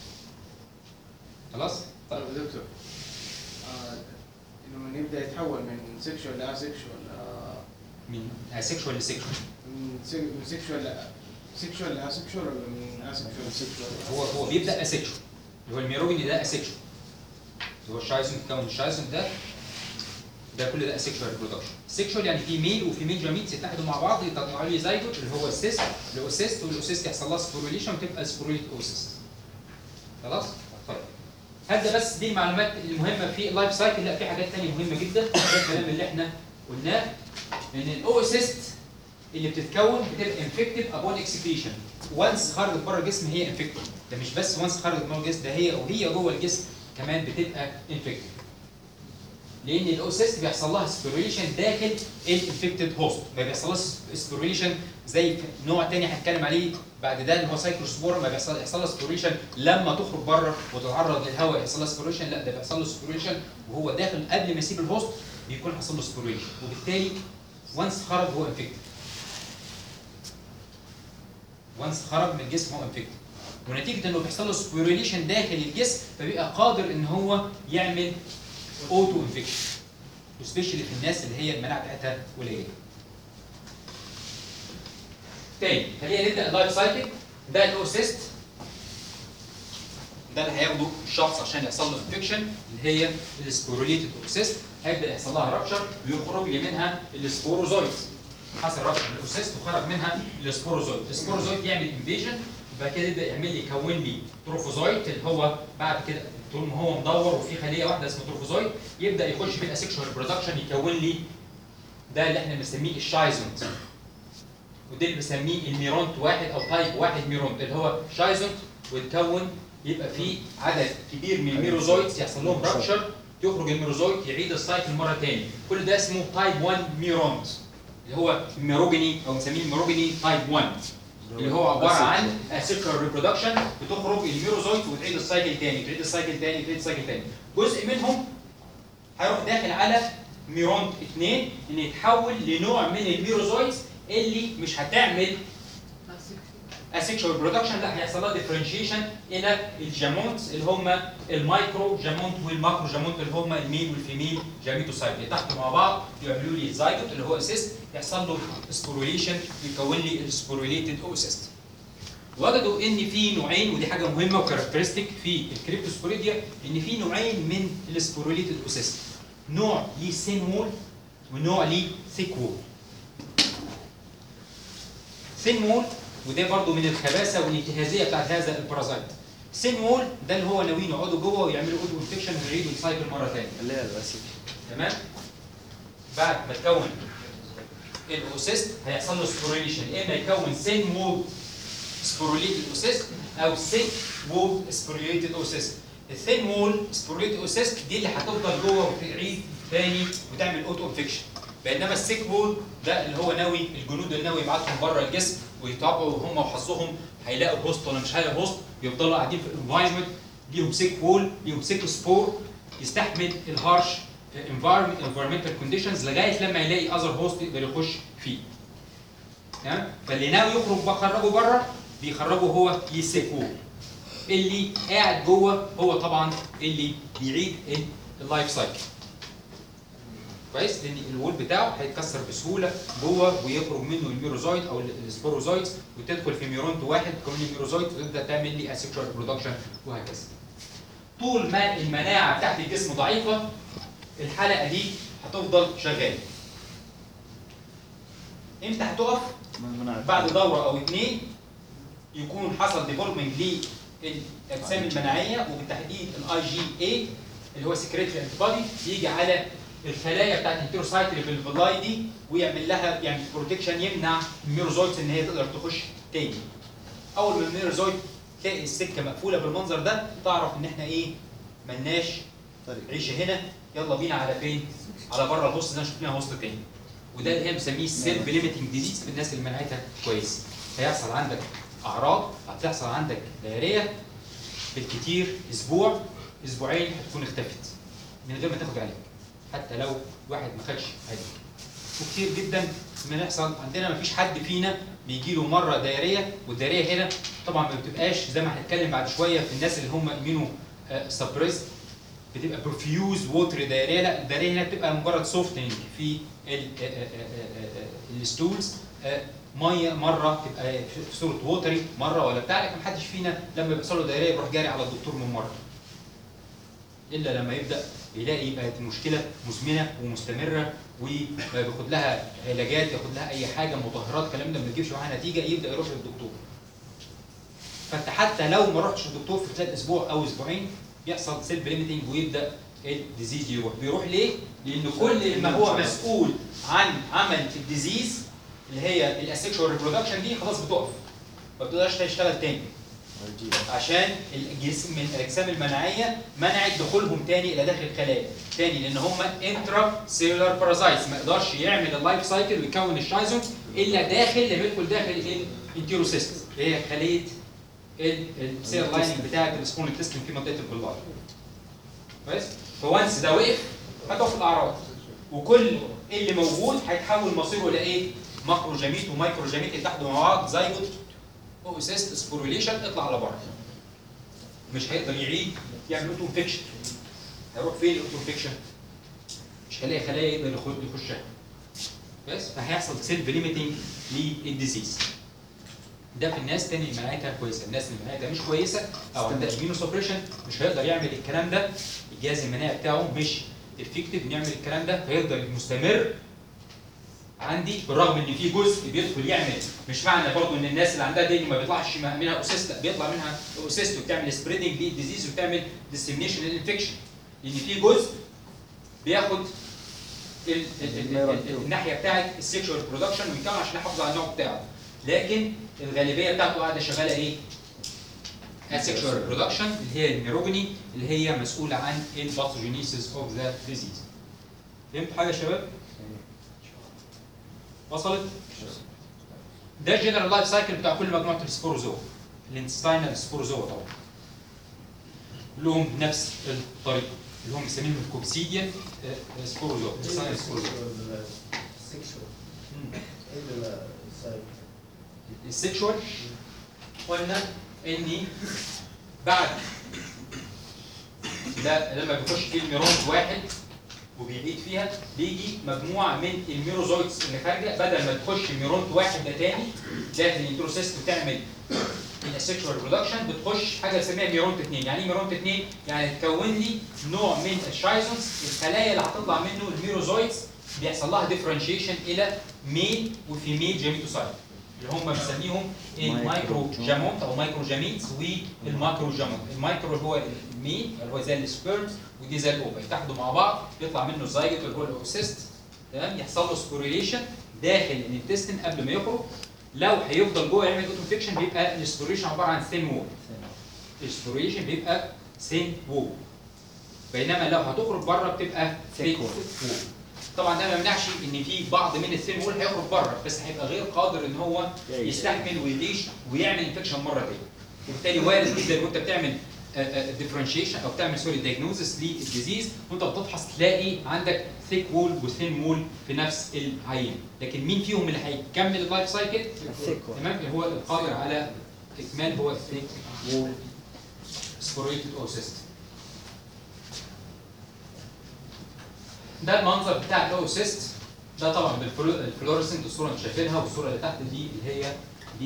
خلاص؟ طيب يا دكتور آه لما يبدا يتحول من سيكشوال لاسيكشوال آه من اسيكشوال لسيكشوال من سيكشوال سيكشوال لاسيكشوال ولا من اسيكشوال لسيكشوال؟ هو هو بيبدا اسيكشوال اللي هو الميروجيني ده اسيكشوال اللي هو الشايسون كون الشايسون ده ده كل ده اسيكشوال ريبرودكشن. سيكشوال يعني في ميل وفي ميل جاميتس يتحدوا مع بعض يطلعوا لي زيجوت اللي هو السيست اللي هو السيست والاوسيست يحصل لها سبوروليشن وتبقى سبوروليت اوسيست. خلاص؟ طيب هل ده بس دي المعلومات المهمه في اللايف سايكل؟ لا، في حاجات ثانيه مهمه جدا. ده الكلام اللي احنا قلناه ان الاوسيست اللي بتتكون بتبقى انفكتيف ابون اكسكريشن. وانس خرجت بره الجسم هي انفكتيف. ده مش بس وانس خرجت بره الجسم، ده هي وهي جوه الجسم كمان بتبقى انفكتيف. لان الاوسيست بيحصل لها سبيريشن داخل الانفكتد هوست، ما بيحصلهاش سبيريشن زي نوع تاني هنتكلم عليه بعد ده اللي هو سايكلوسبورا، ما بيحصل يحصل لها سبيريشن لما تخرج بره وتتعرض للهواء يحصل لها سبيريشن، لا ده بيحصل له سبيريشن وهو داخل قبل ما يسيب الهوست بيكون حصل له سبيريشن، وبالتالي وانس خرج هو انفكتد. وانس خرج من الجسم هو انفكتد، ونتيجه انه بيحصل له سبيريشن داخل الجسم فبيبقى قادر ان هو يعمل اوتو انفكشن، وسبيشالي في الناس اللي هي المناعه بتاعتها قليله. تاني خلينا نبدا اللايف سايكل. ده الاوسيست، ده اللي هياخده الشخص عشان يحصل له انفكشن اللي هي السبوروليتد اوسيست، هيبدا يحصل لها رابشر ويخرج لي منها السبوروزويد. حصل رابشر الاوسيست وخرج منها السبوروزويد، السبوروزويد يعمل انفيجن وبعد كده يبدا يعمل لي يكون لي تروفوزويد اللي هو بعد كده طول ما هو مدور وفي خليه واحده اسمها تروفوزويد يبدا يخش في الاسكشوال برودكشن يكون لي ده اللي احنا بنسميه الشايزونت، وده اللي بنسميه الميرونت واحد او تايب واحد ميرونت اللي هو شايزونت، ويتكون يبقى في عدد كبير من الميروزويدز يحصل لهم رابشر، يخرج الميروزويد يعيد السايكل مره ثاني، كل ده اسمه تايب واحد ميرونت اللي هو الميروجيني او بنسميه الميروجيني تايب واحد اللي هو عباره عن اسيكشوال ريبرودكشن، بتخرج الميروزويد وتعيد السايكل ثاني تعيد السايكل ثاني تعيد السايكل ثاني. جزء منهم هيروح داخل على ميرونت اثنين ان يتحول لنوع من الميروزويدز اللي مش هتعمل اسيكشوال برودكشن، لا هيحصل لها ديفرنشيشن الى الجامونتس اللي هم المايكرو جامونت والماكرو جامونت اللي هم الميل والفيميل جاميتوسايت، يتحدوا مع بعض يعملوا لي الزايجوت اللي هو اسيست، يحصل له سبوروليشن يكون لي السبوروليتد اوسيست. وجدوا ان في نوعين، ودي حاجه مهمه وكاركترستيك في الكريبتوسبوريديا، ان في نوعين من السبوروليتد اوسيست، نوع ليه سين وول ونوع ليه ثيك وول. سين وول وده برضه من الخباثه والانتهازيه بتاعت هذا البارازايت. سين وول ده اللي هو ناويين يقعدوا جوه ويعملوا اوتو انفكشن ويعيدوا السايكل مره ثانيه. اللي هي الاسيد. تمام؟ بعد ما تكون الاوسيست هيحصل له سبوريليشن، اما يكون سين وول سبوروليتد اوسيست او ثيك وول سبوروليتد اوسيست. الثين وول سبوروليتد اوسيست دي اللي هتفضل جوه وتعيد ثاني وتعمل اوتو انفكشن، بينما الثيك وول ده اللي هو ناوي الجنود النووي يبعتهم بره الجسم ويتابعوا هم وحظهم هيلاقوا هوست ولا مش هيلاقوا هوست، يفضلوا قاعدين في الانفايرمنت ليهم سيك وول ليهم سيك سبور يستحمل الهارش انفايرمنتال كونديشنز لغايه لما يلاقي اذر هوست يقدر يخش فيه. تمام؟ فاللي ناوي يخرج بخرجه بره بيخرجه هو ليه سيك وول. اللي قاعد جوه هو طبعا اللي بيعيد اللايف سايكل. كويس؟ لان الوول بتاعه هيتكسر بسهوله جوه ويخرج منه الميروزويد او السبوروزويدز وتدخل في ميرونت واحد تكون الميروزويد وتبدا تعمل لي اسيكشوال ريبرودكشن وهكذا. طول ما المناعه بتاعت الجسم ضعيفه الحلقه دي هتفضل شغاله. امتى هتقف؟ بعد دوره او اثنين يكون حصل ديفلوبمنت للاجسام المناعيه وبالتحديد الاي جي اي اللي هو سكريتري انتي بودي يجي على الخلايا بتاعت الهيتيروسايت اللي في الفيلاي دي ويعمل لها يعني بروتكشن يمنع الميروزويدز ان هي تقدر تخش تاني. اول ما الميروزويد تلاقي السكه مقفوله بالمنظر ده تعرف ان احنا ايه؟ ملناش عيشه هنا، يلا بينا على فين؟ على بره الهوست زي ما شفناها هوست تاني. وده اللي هي بنسميه السيلف ليميتنج ديزيز في الناس اللي مناعتها كويس. هيحصل عندك اعراض، هتحصل عندك دايريه بالكتير اسبوع اسبوعين هتكون اختفت من غير ما تاخد علاج. حتى لو واحد ما خدش علاج. وكتير جدا بنحصل عندنا ما فيش حد فينا بيجي له مره دايريه، والدايريه هنا طبعا ما بتبقاش زي ما هنتكلم بعد شويه في الناس اللي هم امينو سبريس بتبقى برفيوز ووتر دايريه، لا الدايريه هنا بتبقى مجرد سوفتنج في الستولز، ميه مره تبقى في صوره ووتري مره ولا بتاع، لكن محدش فينا لما بيحصل له دايريه بيروح جاري على الدكتور من مره. الا لما يبدا يلاقي بقت المشكله مزمنه ومستمره وبياخد لها علاجات ياخد لها اي حاجه مطهرات الكلام ده ما بيجيبش معاها نتيجه يبدا يروح للدكتور. فانت حتى لو ما رحتش للدكتور في خلال اسبوع او اسبوعين يحصل سيلف ليميتنج ويبدا الديزيز يروح. بيروح ليه؟ لان كل ما هو مسؤول عن عمل الديزيز اللي هي الاسيكشوال ريبرودكشن دي خلاص بتقف ما بتقدرش تشتغل تاني. عشان الجسم من الاجسام المناعيه منعت دخولهم تاني الى داخل الخلايا تاني، لان هم انترا سيلولار بارازايتس، ما يقدرش يعمل اللايف سايكل ويكون الشايزون الا داخل لما يدخل داخل الانتيروسيست اللي هي خليه السيل لايننج بتاعت السبون انتستين في منطقه البلبار. كويس؟ فوانس ده وقف هتقف الاعراض، وكل اللي موجود هيتحول مصيره الى ايه؟ ماكرو جاميت ومايكرو جاميت يتحدوا مع بعض زيجوت اوسيست سبوريليشن، اطلع على بره. مش هيقدر يعيد يعمل اوتو انفكشن. هيروح فين الاوتو انفكشن؟ مش هيلاقي خلايا يقدر يخشها. بس فهيحصل سيلف ليميتنج للديزيز. ده في الناس تاني مناعتها كويسه، الناس اللي مناعتها مش كويسه او عندها اميونو سبريشن مش هيقدر يعمل الكلام ده، الجهاز المناعي بتاعه مش افكتيف يعمل الكلام ده، فيقدر مستمر عندي بالرغم ان في جزء بيدخل يعمل. مش معنى برضه ان الناس اللي عندها دي ما بيطلعش منها اوسيست، لا بيطلع منها اوسيست وبتعمل سبريدنج للديزيز وبتعمل ديسيمينيشن للانفكشن، لان في جزء بياخد ال ال ال الناحيه بتاعت السكشوال برودكشن ويكمل عشان يحافظ على النوع بتاعه، لكن الغالبيه بتاعته قاعده شغاله ايه؟ السكشوال برودكشن اللي هي النيروجيني اللي هي مسؤوله عن الباثوجينيسيس اوف ذا ديزيز. فهمت حاجه يا شباب؟ وصلت؟ ده الجنرال لايف سايكل بتاع كل مجموعه السبوروزوا، الانتستاينال سبوروزوا طبعا. لهم نفس الطريقه اللي هم مسمينهم الكوكسيديان سبوروزوا، الانتستاينال سبوروزوا. السكشوال قلنا اني بعد ده لما بيخش فيه الميرونز واحد وبيعيد فيها بيجي مجموعه من الميروزويتس اللي خارجه، بدل ما تخش الميرونت واحد ده تاني داخل الانتروسيست وتعمل السكشوال برودكشن، بتخش حاجه بنسميها ميرونت اثنين. يعني ايه ميرونت اثنين؟ يعني تكون لي نوع من الشايزونز، الخلايا اللي هتطلع منه الميروزويتس بيحصل لها ديفرنشيشن الى ميل وفيميل جيميتوسايت اللي هم بنسميهم المايكرو جامونت او مايكرو جاميتس والماكرو جامونت. المايكرو هو الميل اللي هو زي السبيرمز ودي زي الاوفا، يتحدوا مع بعض يطلع منه الزايجوت اللي هو الاوسيست، تمام؟ يحصل له سبوريليشن داخل الانتستين قبل ما يخرج. لو هيفضل جوه يعمل اوتو انفكشن بيبقى السبوريليشن عباره عن ثين وول. السبوريليشن بيبقى ثين وول، بينما لو هتخرج بره بتبقى ثيك وول. طبعا ده ما يمنعش ان في بعض من الثين وول هيخرج بره، بس هيبقى غير قادر ان هو يستحمل ويعيش ويعمل انفكشن مره ثانيه. وبالتالي وارد جدا وانت بتعمل ديفرنشيشن او بتعمل سوري دايجنوزس للديزيز وانت بتفحص تلاقي عندك ثيك وول وثين وول في نفس العين، لكن مين فيهم اللي هيكمل اللايف سايكل؟ تمام، اللي هو القادر على اكمال هو الثيك وول سبوريتد اوسيست. ده المنظر بتاع الاوسيست، ده طبعا بالفلورسنت الصوره اللي شايفينها، والصوره اللي تحت دي اللي هي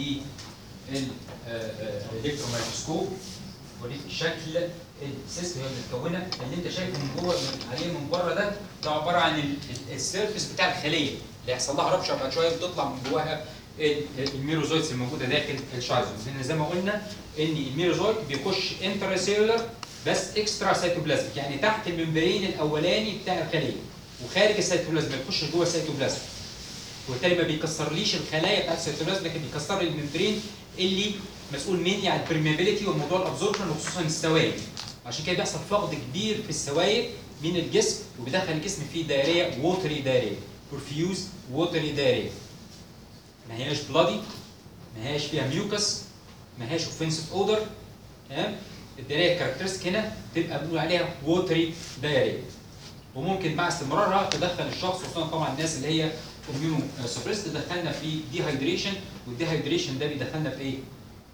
بالالكترون مايكروسكوب ودي شكل السيست هي متكونه. اللي انت شايفه من جوه عليه من بره ده ده عباره عن السيرفيس بتاع الخليه اللي هيحصل لها ربشه بعد شويه وتطلع من جواها الميروزويتس الموجوده داخل الشايزوم. لان زي ما قلنا ان الميروزويت بيخش انترا سيلولر بس اكسترا سيتوبلازميك، يعني تحت الممبرين الاولاني بتاع الخليه وخارج السيتوبلازم، ما بيخش جوه السيتوبلازم، وبالتالي ما بيكسرليش الخلايا بتاعت السيتوبلازم، لكن بيكسر لي الممبرين اللي مسؤول مني عن البرميابيليتي وموضوع الابزوربشن وخصوصا السوائل. عشان كده بيحصل فقد كبير في السوائل من الجسم وبيدخل الجسم في دايريه ووتري دايريه، برفيوز ووتري دايريه. ما هياش بلادي، ما هياش فيها ميوكس، ما هياش اوفنسيف اودر، تمام؟ الدايريه الكاركترستيك هنا تبقى بنقول عليها ووتري دايريه. وممكن مع استمرارها تدخل الشخص خصوصا طبعا الناس اللي هي اميونو سبريس تدخلنا في ديهايدريشن، والديهايدريشن ده بيدخلنا في ايه؟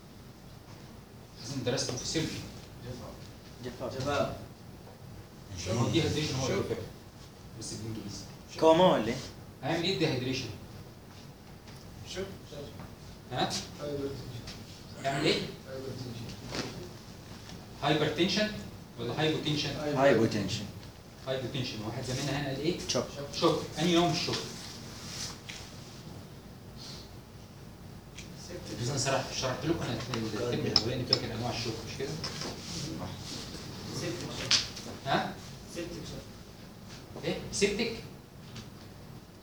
لازم درسته في سيرجي. جفاف. هو الديهايدريشن هو الجفاف بس بالانجليزي. كوما ولا ايه؟ هيعمل ايه الديهايدريشن؟ شوف ها؟ يعمل ايه؟ هايبر تنشن ولا هايبوتنشن؟ هايبوتنشن. هايبوتنشن. واحد زميلنا هنا قال ايه؟ شوك. شوك. انهي نوع من الشوك؟ بس انا شرحت شرحت لكم انا الترم الاولاني بتاع كان انواع الشوك مش كده؟ ها؟ ايه؟ سيبتك؟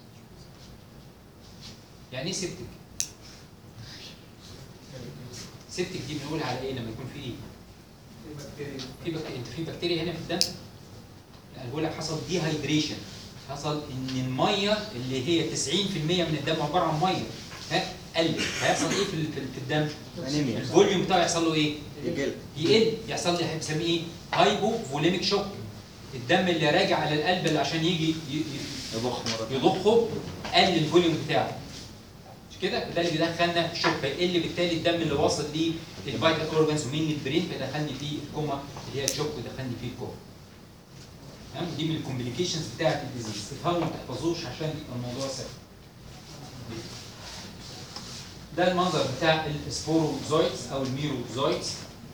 يعني ايه سيبتك؟ سيبتك دي بنقولها على ايه لما يكون في ايه؟ بكتيريا. في بكتيريا، انت في بكتيريا هنا في الدم؟ انا بقول لك حصل دي هايدريشن، حصل ان الميه اللي هي تسعين في المية من الدم عباره عن ميه ها قلت، هيحصل ايه في ال- في ال- في الدم؟ انيميا الفوليوم بتاعه يحصل له ايه؟ يقل يقل، يحصل لي بنسميه ايه؟ هايبو فوليميك شوك. الدم اللي راجع على القلب اللي عشان يجي ي- ي- يضخ مره ثانية. يضخه قل الفوليوم بتاعه. مش كده؟ ده اللي بيدخلنا في شوك، فيقل بالتالي الدم اللي واصل للفيتال اورجانز ومين البرين، فيدخلني فيه الكوما اللي هي الشوك ويدخلني فيه الكوما. تمام؟ دي من الكومبليكيشنز بتاعت الديزيز، تفهموا ما تحفظوش عشان يبقى الموضوع سهل. ده المنظر بتاع السبوروزويتس او الميروزويتس.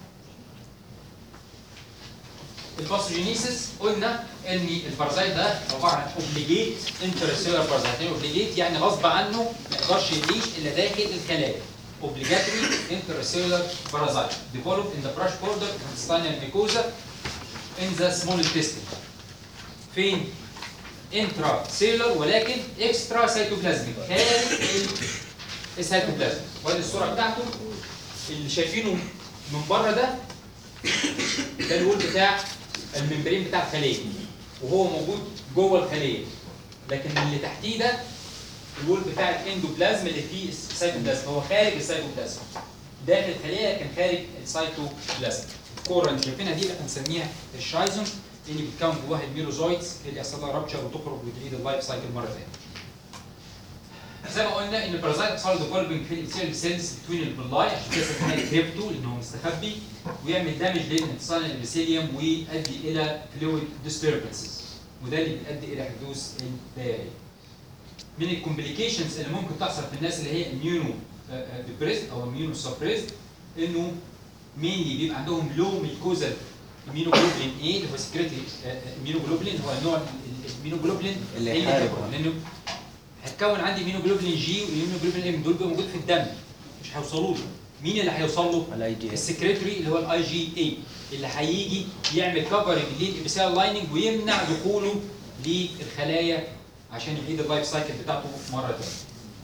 الباثوجينيسيس قلنا ان البارازايت ده عباره عن اوبليجيت انترسيلر بارازايت، يعني اوبليجيت يعني غصب عنه ما يقدرش يعيش الا داخل الخلايا. obligatory intracellular parasite developed in the brush border intestinal mucosa in the small intestine. فين؟ intracellular ولكن extra cytoplasmic، خارج السيتوبلازم. وادي الصوره بتاعته اللي شايفينه من بره ده، ده الوول بتاع الممبرين بتاع الخليه وهو موجود جوه الخليه، لكن اللي تحتيه ده الوول بتاع الاندوبلازم اللي فيه السيتوبلازم، هو خارج السيتوبلازم، داخل الخليه لكن خارج السيتوبلازم. الكوره اللي شايفينها دي احنا بنسميها الشايزون، اللي بتكون جواها الميروزويتس اللي يحصل لها رابتشر وتخرج وتعيد اللايف سايكل مره ثانيه. زي ما قلنا ان البارازايت بيحصل ديفلوبينج في السيل سيلز بتوين البلاي، عشان كده سميناه كريبتو لان هو مستخبي، ويعمل دامج للانتصال الابيثيليوم ويؤدي الى فلويد ديستربنسز، وده اللي بيؤدي الى حدوث الدياريه. من الكومبليكيشنز اللي ممكن تحصل في الناس اللي هي اميونو ديبريسد او اميونو سبريسد، انه مينلي بيبقى عندهم لو ميكوزال اميونوجلوبولين ايه اللي هو سكريتري اميونوجلوبولين، هو النوع الاميونوجلوبولين اللي اللي حارب. لانه هتكون عندي اميونوجلوبولين جي والاميونوجلوبولين ام، دول بيبقوا موجود في الدم مش هيوصلوا له. مين اللي هيوصل له؟ الاي جي السكريتري اللي هو الاي جي اي، اللي هيجي يعمل كفرنج للابيثيال لايننج ويمنع دخوله للخلايا عشان يعيد اللايف سايكل بتاعته مره ثانيه.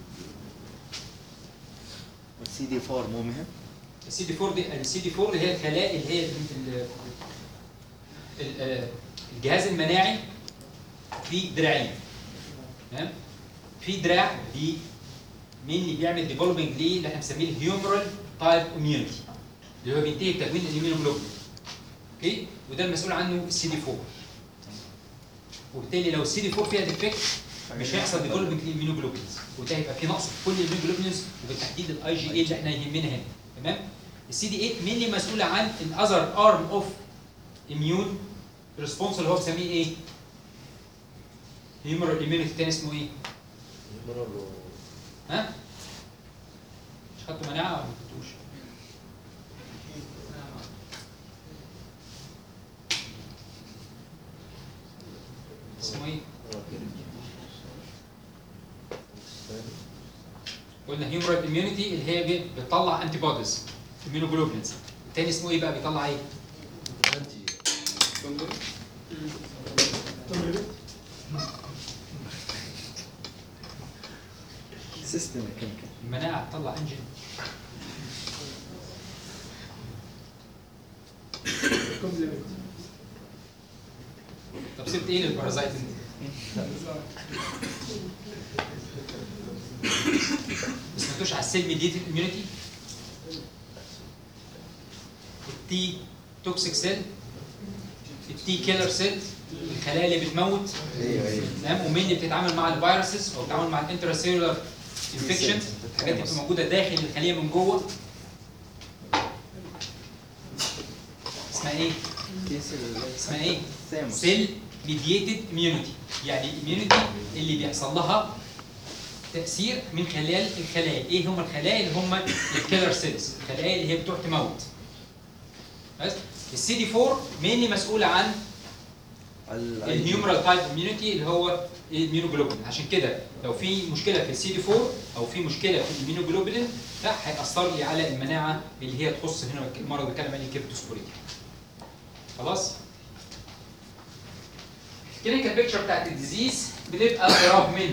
السي دي أربعة مو مهم. السي دي أربعة دي السي دي أربعة اللي هي الخلايا اللي هي ال- ال- ال- الجهاز المناعي في دراعين. تمام؟ في دراع دي مين اللي بيعمل ديفلوبينج ليه اللي احنا بنسميه الهيومرال تايب اميونيتي، اللي هو بينتهي بتكوين الاميونوجلوبولين. اوكي؟ وده المسؤول عنه السي دي أربعة. وبالتالي لو السي دي أربعة فيها ديفكت مش هيحصل ديفلوبينج للاميونوجلوبولينز، وده هيبقى في نقص في كل الاميونوجلوبولينز وبالتحديد الاي جي اي اللي احنا يهمنا هنا. تمام؟ السي دي ثمانية مين اللي مسؤول عن الاذر ارم اوف اميون ريسبونس اللي هو بنسميه ايه؟ هيومرال اميونيتي الثاني اسمه ايه؟ ها؟ مش خدتوا مناعه ولا ما خدتوش؟ اسمه ايه؟ قلنا هيومرال اميونيتي اللي هي بي- بتطلع انتي بوديز اميونوجلوبولينز. الثاني اسمه ايه بقى بيطلع ايه؟ سيستم كيميكال. المناعه بتطلع انجن. طب سبت ايه للبارازايت انت؟ ما سمعتوش على السيل ميديتد اميونيتي؟ التي توكسيك سيل، التي كيلر سيل، الخلايا اللي بتموت. ايوه ايوه. تمام؟ ومين اللي بتتعامل مع الفيروسز او بتتعامل مع الانتراسيلولار انفكشنز، الحاجات دي بتبقى موجوده داخل الخليه من جوه. اسمها ايه؟ اسمها ايه؟ سيل ميديتد اميونيتي، يعني الاميونيتي اللي بيحصل لها تاثير من خلال الخلايا. ايه هم الخلايا؟ اللي هم الكيلر سيلز، الخلايا اللي هي بتروح تموت. بس السي دي أربعة مين اللي مسؤول عن الهيومرال تايب اميونيتي اللي هو الميونوجلوبولين. عشان كده لو في مشكله في السي دي أربعة او في مشكله في الميونوجلوبولين لا هيأثر لي على المناعه اللي هي تخص هنا المره اللي بتكلم عليه كيبتوسبوريتي. خلاص؟ الكلينيكال بيكتشر بتاعت الديزيز بتبقى قراب من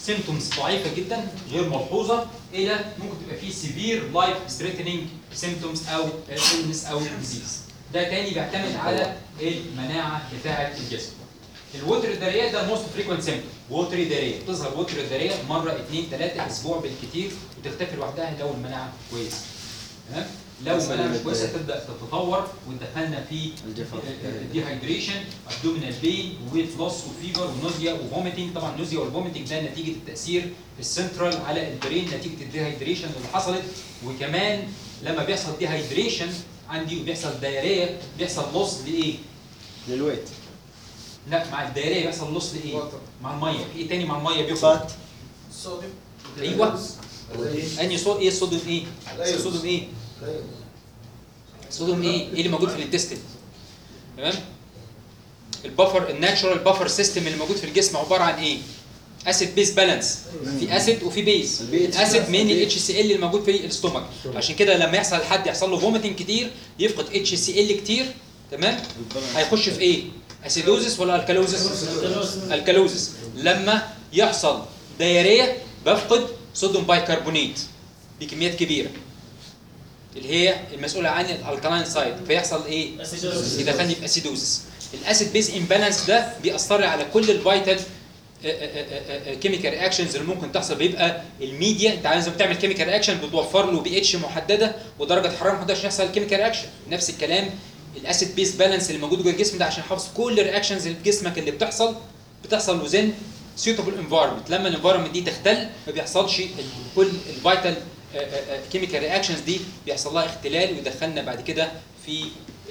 سيمتومز ضعيفه جدا غير ملحوظه الى ممكن تبقى فيه سيفير لايف ثريتنينج سيمتومز او illness او ديزيز. ده تاني بيعتمد على المناعه بتاعه الجسم. الوتر الداريه ده موست فريكوينت سيمتوم، ووتر داريه بتظهر وتر داريه مره اثنين ثلاثه اسبوع بالكثير وتختفي لوحدها لو المناعه كويسه. تمام؟ لو المناعه مش كويسه تبدا تتطور وتدخلنا في الديهايدريشن، ابدومينال بين وويت لوس وفيفر ونوزيا وفوميتنج. طبعا النوزيا والفوميتنج ده نتيجه التاثير السنترال على البرين نتيجه الديهايدريشن اللي حصلت. وكمان لما بيحصل ديهايدريشن عندي وبيحصل دايريه بيحصل لوس لايه؟ للويت. لا مع الدايريه بيحصل لوس لايه؟ واتر. مع الميه. ايه تاني مع الميه بيخرج؟ فات. الصوديوم. ايوه. انهي صوت ايه الصوديوم ايه؟ الصوديوم ايه؟ الصوديوم ايه؟ ايه اللي موجود في الانتستين؟ تمام؟ البفر الناتشورال بفر سيستم اللي موجود في الجسم عباره عن ايه؟ اسيد بيز بالانس. في اسيد وفي بيز. الاسيد مين الاتش سي ال اللي موجود في الاستومك. عشان كده لما يحصل لحد يحصل له فوميتنج كتير يفقد اتش سي ال كتير. تمام؟ هيخش في ايه؟ اسيدوزس ولا الكالوزس؟ الكالوزس. لما يحصل دايريه بفقد صوديوم بايكربونات بكميات كبيره اللي هي المسؤوله عن الالكالاين سايد، فيحصل ايه؟ يدخلني في اسيدوزس. الاسيد بيز امبالانس ده بيأثر على كل الفيتال كيميكال رياكشنز اللي ممكن تحصل. بيبقى الميديا انت عايز بتعمل كيميكال رياكشن بتوفر له بي اتش محدده ودرجه حراره محدده عشان يحصل الكيميكال رياكشن. نفس الكلام الاسيد بيز بالانس اللي موجود جوه الجسم ده عشان يحافظ كل الرياكشنز اللي في جسمك اللي بتحصل بتحصل وزن سيوتابل انفايرمنت. لما الانفايرمنت دي تختل ما بيحصلش كل الفيتال كيميكال رياكشنز دي بيحصل لها اختلال ويدخلنا بعد كده في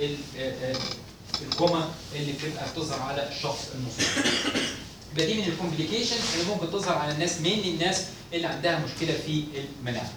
الكوما اللي بتبقى بتظهر على الشخص المصاب. يبقى دي من الكومبليكيشنز اللي ممكن تظهر على الناس مين الناس اللي عندها مشكله في المناعه.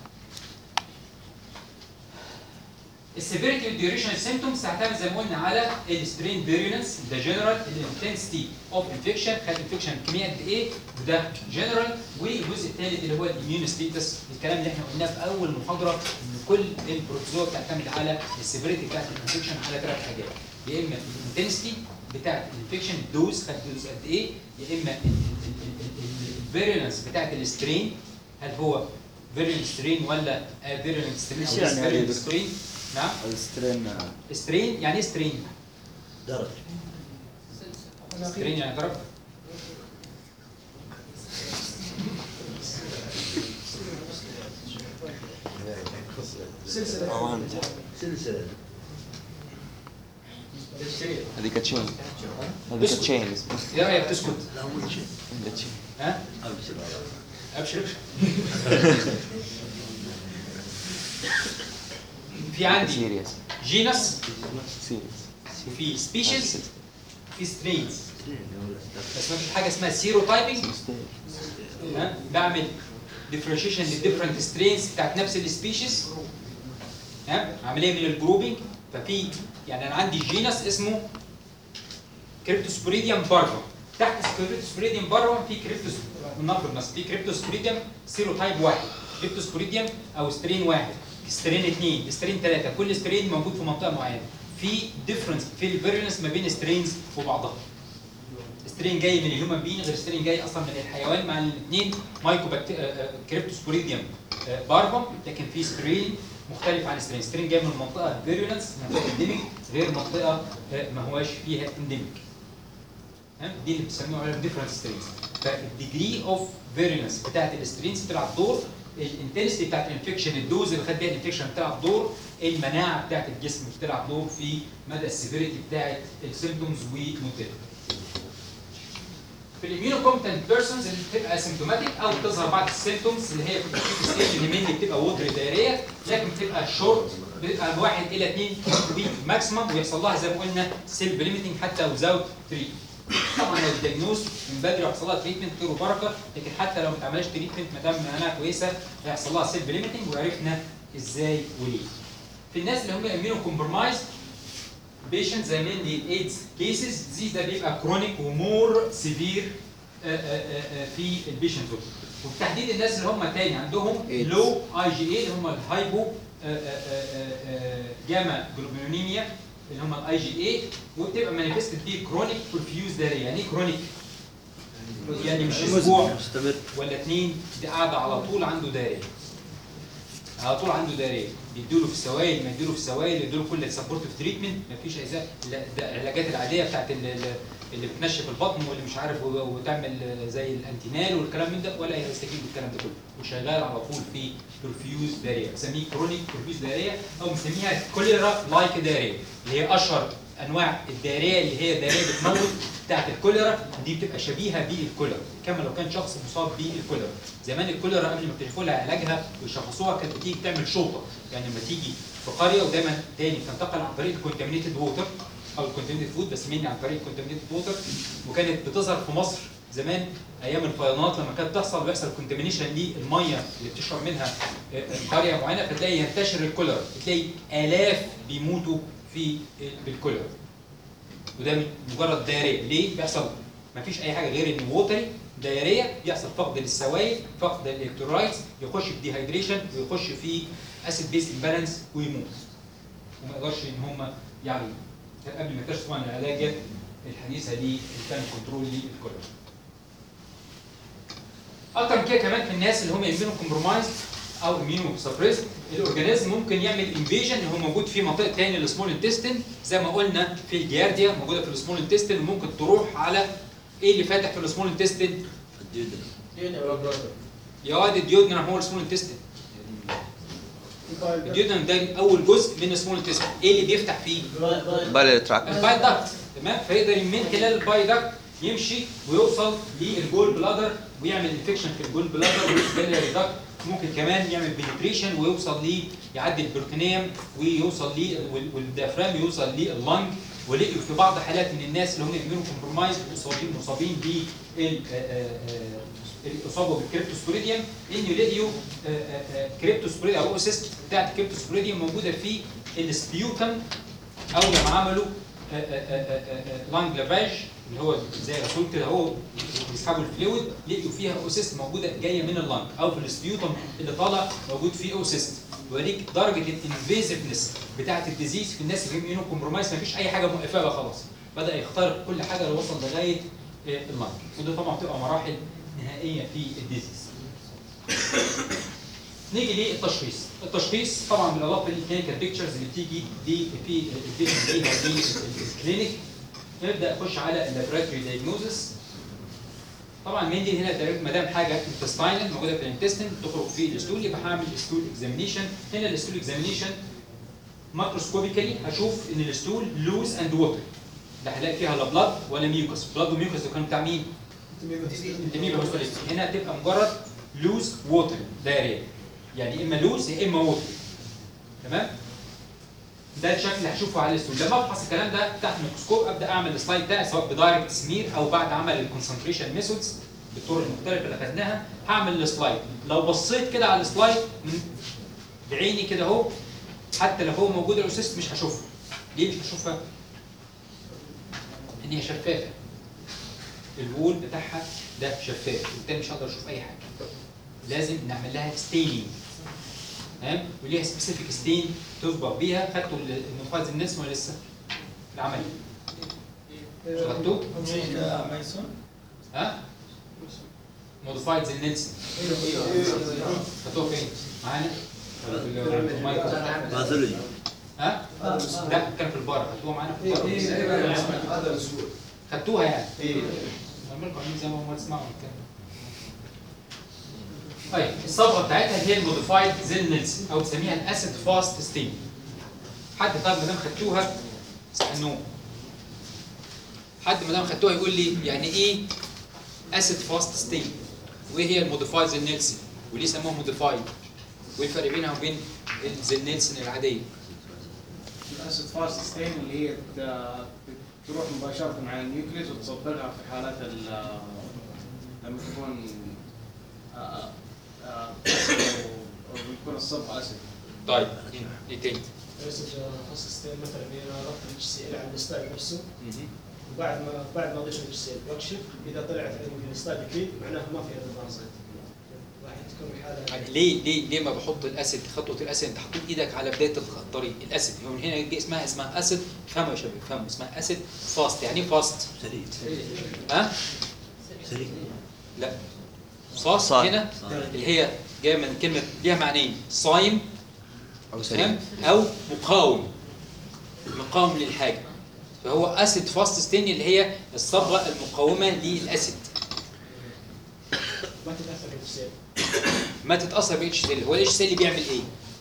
السيفيريتي والديوريشن سيمتومز تعتمد زي ما قلنا على السترين فيريولنس، ده جنرال، الانتنسيتي اوف انفكشن، خد انفكشن كميه قد ايه وده جنرال، والجزء الثالث اللي هو الاميون ستيتس، الكلام اللي احنا قلناه في اول محاضره ان كل البروتوزوا بتعتمد على السيفيريتي بتاعت الانفكشن على ثلاث حاجات، يا اما الانتنسيتي بتاعت الانفكشن الدوز خد دوز قد ايه، يا اما الفيريولنس بتاعت السترين هل هو فيريولنت سترين ولا فيريولنت سترين ايش يعني هذه دكتور؟ سترين. نعم السترين سترين يعني ايه سترين؟ درجة. سترين يعني درجة. سلسلة. سلسلة. هذيك تشين هذيك تشين يا رأيك تسكت؟ لا أول شيء. تشين ها؟ أبشر. ابشر. في عندي سيريس جينس سيريس وفي سبيشيز وفي سترينز، بس ما فيش حاجه اسمها سيرو تايبنج. بعمل ديفرنشيشن للديفرنت سترينز بتاعت نفس السبيشيز، ها عمليه من الجروبنج. ففي يعني انا عندي جينس اسمه كريبتوسبوريديوم بارفا، تحت كريبتوسبوريديوم بارفا في كريبتوس نفرض مثلا في كريبتوسبوريديوم سيرو تايب واحد، كريبتوسبوريديوم او سترين واحد، سترين اثنين، سترين ثلاثة، كل سترين موجود في منطقه معينه. في ديفرنس في الفيريولنس ما بين سترينز وبعضها. سترين جاي من الهيومن بين غير سترين جاي اصلا من الحيوان، مع الاثنين مايكو كريبتوسبوريديوم بارفا، لكن في سترين مختلف عن سترين. سترين جاي من منطقه فيريولنس منطقه انديميك غير منطقه ما هواش فيها انديميك. دي اللي بيسموها على ديفرنت سترينز. فالديجري اوف فيريولنس بتاعت السترينز بتلعب دور، الانتنسيتي بتاعت الانفكشن الدوز اللي خد بيها الانفكشن بتلعب دور، المناعه بتاعت الجسم بتلعب دور في مدى السيفيريتي بتاعت السيمبتومز ومدتها. في الاميونو كومبتنت بيرسونز اللي بتبقى سيمتوماتيك او بتظهر بعد السيمبتومز اللي هي في الستيج اللي مني بتبقى ووتر دايريه، لكن بتبقى شورت، بتبقى من واحد الى اثنين ويك ماكسيمم، ويحصل لها زي ما قلنا سيلف ليميتنج حتى وزاوت تريتمنت. طبعا لو الدياجنوز من بدري وحصل لها تريتمنت خير وبركه، لكن حتى لو ما اتعملش تريتمنت ما دام مناعه كويسه هيحصل لها سيلف ليميتنج وعرفنا ازاي وليه. في الناس اللي هم اميونو كومبرمايز بيشنت زي من دي الايدز كيسز، ديزيز ده بيبقى كرونيك ومور سيفير في البيشنت دول. وبالتحديد الناس اللي هم تاني عندهم لو اي جي اي اللي هم الهايبو جاما جلوبينيميا اللي هم الاي جي اي، وبتبقى مانيفستد بيه كرونيك برفيوز داريه. يعني ايه كرونيك؟ يعني مش اسبوع ولا اتنين، دي قاعده على طول عنده دايريه. على طول عنده دايريه، يديله في السوائل، ما يديله في السوائل، يديله كل السبورتيف تريتمنت، مفيش اي العلاجات العاديه بتاعت اللي بتنشف البطن واللي مش عارف وتعمل زي الانتينال والكلام من ده، ولا هيستجيب بالكلام ده كله، وشغال على طول في برفيوز دايريه، بنسميه كرونيك برفيوز دايريه او بنسميها كوليرا لايك دايريه، اللي هي اشهر انواع الدايريه اللي هي دايريه بتموت بتاعت الكوليرا، دي بتبقى شبيهه بالكوليرا، كما لو كان شخص مصاب بالكوليرا. زمان الكوليرا قبل ما اكتشفوا لها علاجها ويشخصوها كانت بتيجي تعمل شوطه، يعني لما تيجي في قريه ودايما تاني بتنتقل عن طريق الكونتامينيتد ووتر او الكونتامينيتد فود، بس مني عن طريق الكونتامينيتد ووتر، وكانت بتظهر في مصر زمان ايام الفيضانات لما كانت تحصل ويحصل كونتامينيشن للميه اللي بتشرب منها قريه معينه، فتلاقي ينتشر الكوليرا، تلاقي الاف بيموتوا في بالكوليرا. وده مجرد دايريه، ليه؟ بيحصل مفيش اي حاجه غير ان ووتري دايريه، بيحصل فقد للسوائل، فقد للالكترولايتس، يخش في ديهايدريشن ويخش في اسيد بيس امبالانس ويموت. وما يقدرش ان هم يعني قبل ما يكتشفوا عن العلاجات الحديثه للكان كنترول للكوليرا. اكتر من كده كمان في الناس اللي هم اميونو كومبرومايز او اميونو سبريس، الاورجانيزم ممكن يعمل انفيجن اللي هو موجود في منطقه ثانيه السمول انتستين، زي ما قلنا في الجيارديا موجوده في السمول انتستين، وممكن تروح على ايه اللي فاتح في السمول انتستين؟ الديودنم. يا واد الديودنم هو السمول انتستين. الديودنم ده اول جزء من السمول انتستين، ايه اللي بيفتح فيه؟ بايل تراكت. الباي داكت، تمام؟ فيقدر من خلال الباي داكت يمشي ويوصل للجول بلادر ويعمل انفكشن في الجول بلادر والبيلاري داكت، ممكن كمان يعمل بنتريشن ويوصل ليه يعدي البرتونيوم ويوصل ليه والديافرام يوصل لللنج. ولقوا في بعض حالات من الناس اللي هم اميونو كومبرومايز مصابين مصابين بالاصابه بالكريبتوسبوريديوم، ان يلاقوا كريبتوسبوريديوم او اوسيست بتاعت الكريبتوسبوريديوم موجوده في السبيوتم، او لما عملوا لانج لافاج اللي هو زي غسول كده هو بيسحبوا الفلويد، لقوا فيها اوسيست موجوده جايه من اللنج، او في السبيوتم اللي طالع موجود فيه اوسيست. ويوريك درجه الانفيزفنس بتاعه الديزيز في الناس اللي اميونو كومبرومايز، مفيش اي حاجه موقفه بقى خلاص، بدا يخترق كل حاجه اللي وصل لغايه اللنج، وده طبعا بتبقى مراحل نهائيه في الديزيز. نيجي للتشخيص. التشخيص طبعا بالاضافه للكلينيكال بيكتشرز اللي بتيجي دي في البيشنت ليها في الكلينيك، نبدا نخش على اللابراتوري دايجنوزس. طبعا مين هنا ما دام حاجه انتستاينال موجوده في الانتستين تخرج في الستول، يبقى هعمل ستول اكزامينيشن. هنا الستول اكزامينيشن ماكروسكوبيكالي هشوف ان الستول لوز اند ووتر، لا هلاقي فيها لا بلاد ولا ميوكس، بلاد وميوكس دول كانوا بتاع مين؟ انتميبا هوستوليس. هنا هتبقى مجرد لوز ووتر دايريه، يعني اما لوز يا اما ووتر، تمام؟ ده الشكل اللي هشوفه على الستول. لما افحص الكلام ده تحت الميكروسكوب ابدا اعمل السلايد بتاعي سواء بدايركت سمير او بعد عمل الكونسنتريشن ميثودز بالطرق المختلفه اللي خدناها، هعمل السلايد. لو بصيت كده على السلايد من بعيني كده اهو، حتى لو هو موجود الاوسيست مش هشوفها. ليه مش هشوفها؟ ان هي شفافه. الوول بتاعها ده شفاف، وبالتالي مش هقدر اشوف اي حاجه. لازم نعمل لها ستينينج، تمام؟ وليها سبيسيفيك ستين تصبغ بيها. خدتوا المفاز النسم ولا لسه؟ العمل خدتوه؟ ها؟ موديفايد زي نيلسون. خدتوه فين؟ معانا؟ باثولوجي. ها؟ لا كان في البار، خدتوها معانا في البار. خدتوها يعني؟ ايه. عمالكم عاملين زي ما هم تسمعوا الكلام. طيب الصبغه بتاعتها هي الموديفايد زين نيلسون او بنسميها الاسيد فاست ستين. حد طيب ما دام خدتوها استنوه. حد ما دام خدتوها يقول لي يعني ايه اسيد فاست ستين؟ وايه هي الموديفايد زين نيلسون؟ وليه سموها موديفايد؟ وايه الفرق بينها وبين الزين نيلسون العاديه؟ الاسيد فاست ستين اللي هي تروح مباشره على النيوكليس وتصبغها في حالات لما تكون ويكون الصبغ اسيد. طيب ايه تاني؟ اسيد فاست ستين مثلا اذا رحت الاتش سي ال على السلايد نفسه، وبعد ما بعد ما اضيف الاتش سي ال واكشف اذا طلعت عندي السلايد كليد معناه ما في ادفانسد. راح تكون حاله ليه ليه ليه ما بحط الاسيد خطوه الاسيد؟ انت حطيت ايدك على بدايه الطريق، الاسيد من هنا يجي اسمها اسمها اسيد. فهموا يا شباب فهموا، اسمها اسيد فاست. يعني ايه فاست؟ سريع. ها؟ لا صاص صايم. هنا اللي هي جايه من كلمه ليها معنيين صايم او سليم او مقاوم مقاوم للحاجه فهو اسيد فاست ستين اللي هي الصبغه المقاومه للاسيد ما تتاثر بالاتش سي ال. ما تتاثر بالاتش سي ال. هو الاتش سي ال بيعمل ايه؟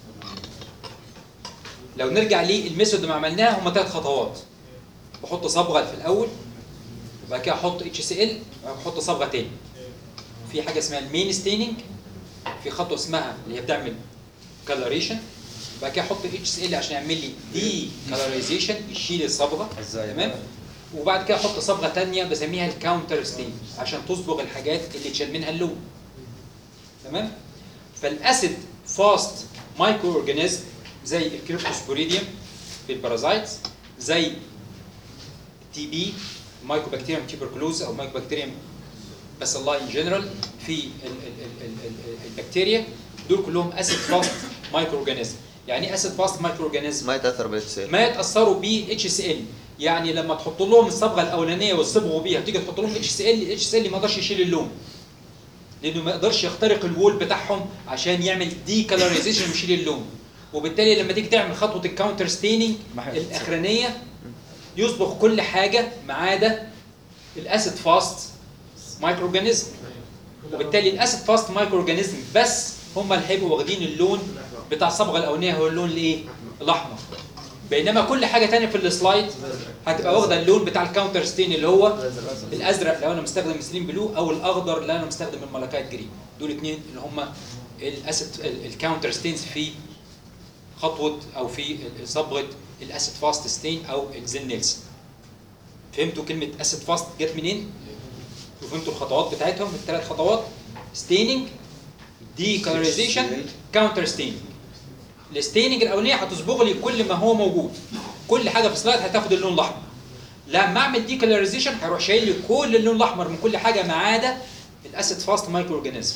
لو نرجع للميثود اللي عملناها هم ثلاث خطوات بحط صبغه في الاول وبعد كده احط اتش سي ال واحط صبغه تاني في حاجه اسمها المين ستيننج في خطوه اسمها اللي هي بتعمل كالوريشن بعد كده احط اتش سي ال عشان يعمل لي دي كالوريزيشن يشيل الصبغه تمام وبعد كده احط صبغه ثانيه بسميها الكاونتر ستين عشان تصبغ الحاجات اللي تشال منها اللون تمام فالاسيد فاست مايكرو اورجانيزم زي الكريبتوسبوريديوم في البارازايتس زي تي بي مايكوبكتيريوم تيبركلوز او مايكوبكتيريوم بس الله ان جنرال في ال ال ال ال البكتيريا دول كلهم اسيد فاست مايكرو اورجانيزم يعني ايه اسيد فاست مايكرو اورجانيزم ما يتاثر بالاتش سي ما يتاثروا بيه اتش سي ال يعني لما تحط لهم الصبغه الاولانيه وتصبغوا بيها تيجي تحط لهم اتش سي ال الاتش سي ال ما يقدرش يشيل اللون لانه ما يقدرش يخترق الوول بتاعهم عشان يعمل دي كالوريزيشن ويشيل اللون وبالتالي لما تيجي تعمل خطوه الكاونتر ستيننج الاخرانيه يصبغ كل حاجه ما عدا الاسيد فاست مايكرو اورجانيزم وبالتالي الاسيد فاست مايكرو اورجانيزم بس هم اللي هيبقوا واخدين اللون بتاع الصبغه الاولانيه هو اللون الايه؟ الاحمر بينما كل حاجه ثانيه في السلايد هتبقى واخده اللون بتاع الكاونتر ستين اللي هو الازرق لو انا مستخدم سليم بلو او الاخضر اللي انا مستخدم المالاكايت جرين دول اثنين اللي هم الاسيد الكاونتر ستينز في خطوه او في صبغه الاسيد فاست ستين او الزين نيلسون فهمتوا كلمه اسيد فاست جت منين؟ وفهمتوا الخطوات بتاعتهم الثلاث خطوات ستيننج دي كالوريزيشن كاونتر ستيننج الستيننج الاولانيه هتصبغ لي كل ما هو موجود كل حاجه في السلايد هتاخد اللون الاحمر لما اعمل دي كالوريزيشن هيروح شايل لي كل اللون الاحمر من كل حاجه ما عدا الاسيد فاست مايكرو اورجانيزم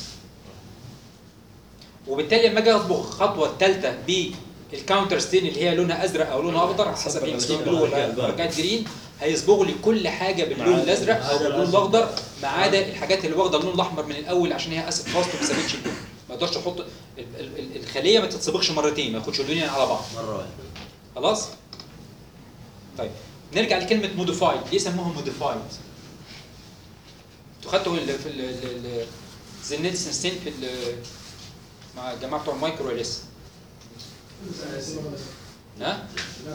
وبالتالي لما اجي اصبغ الخطوه الثالثه بالكاونتر ستين اللي هي لونها ازرق او لونها اخضر حسب هي سليم بلو ولا مالاكايت جرين هيصبغوا لي كل حاجه باللون الازرق او باللون الاخضر ما عدا الحاجات اللي واخده اللون الاحمر من الاول عشان هي اسيد فاست وما سابتش اللون ما اقدرش احط الخليه ما تتصبغش مرتين ما ياخدش اللونين على بعض مره واحده خلاص طيب نرجع لكلمه موديفايد ليه سموها موديفايد انتوا خدتوا ال في ال الزينيلسون ستين في مع الجماعه بتوع المايكرو ولا لسه ها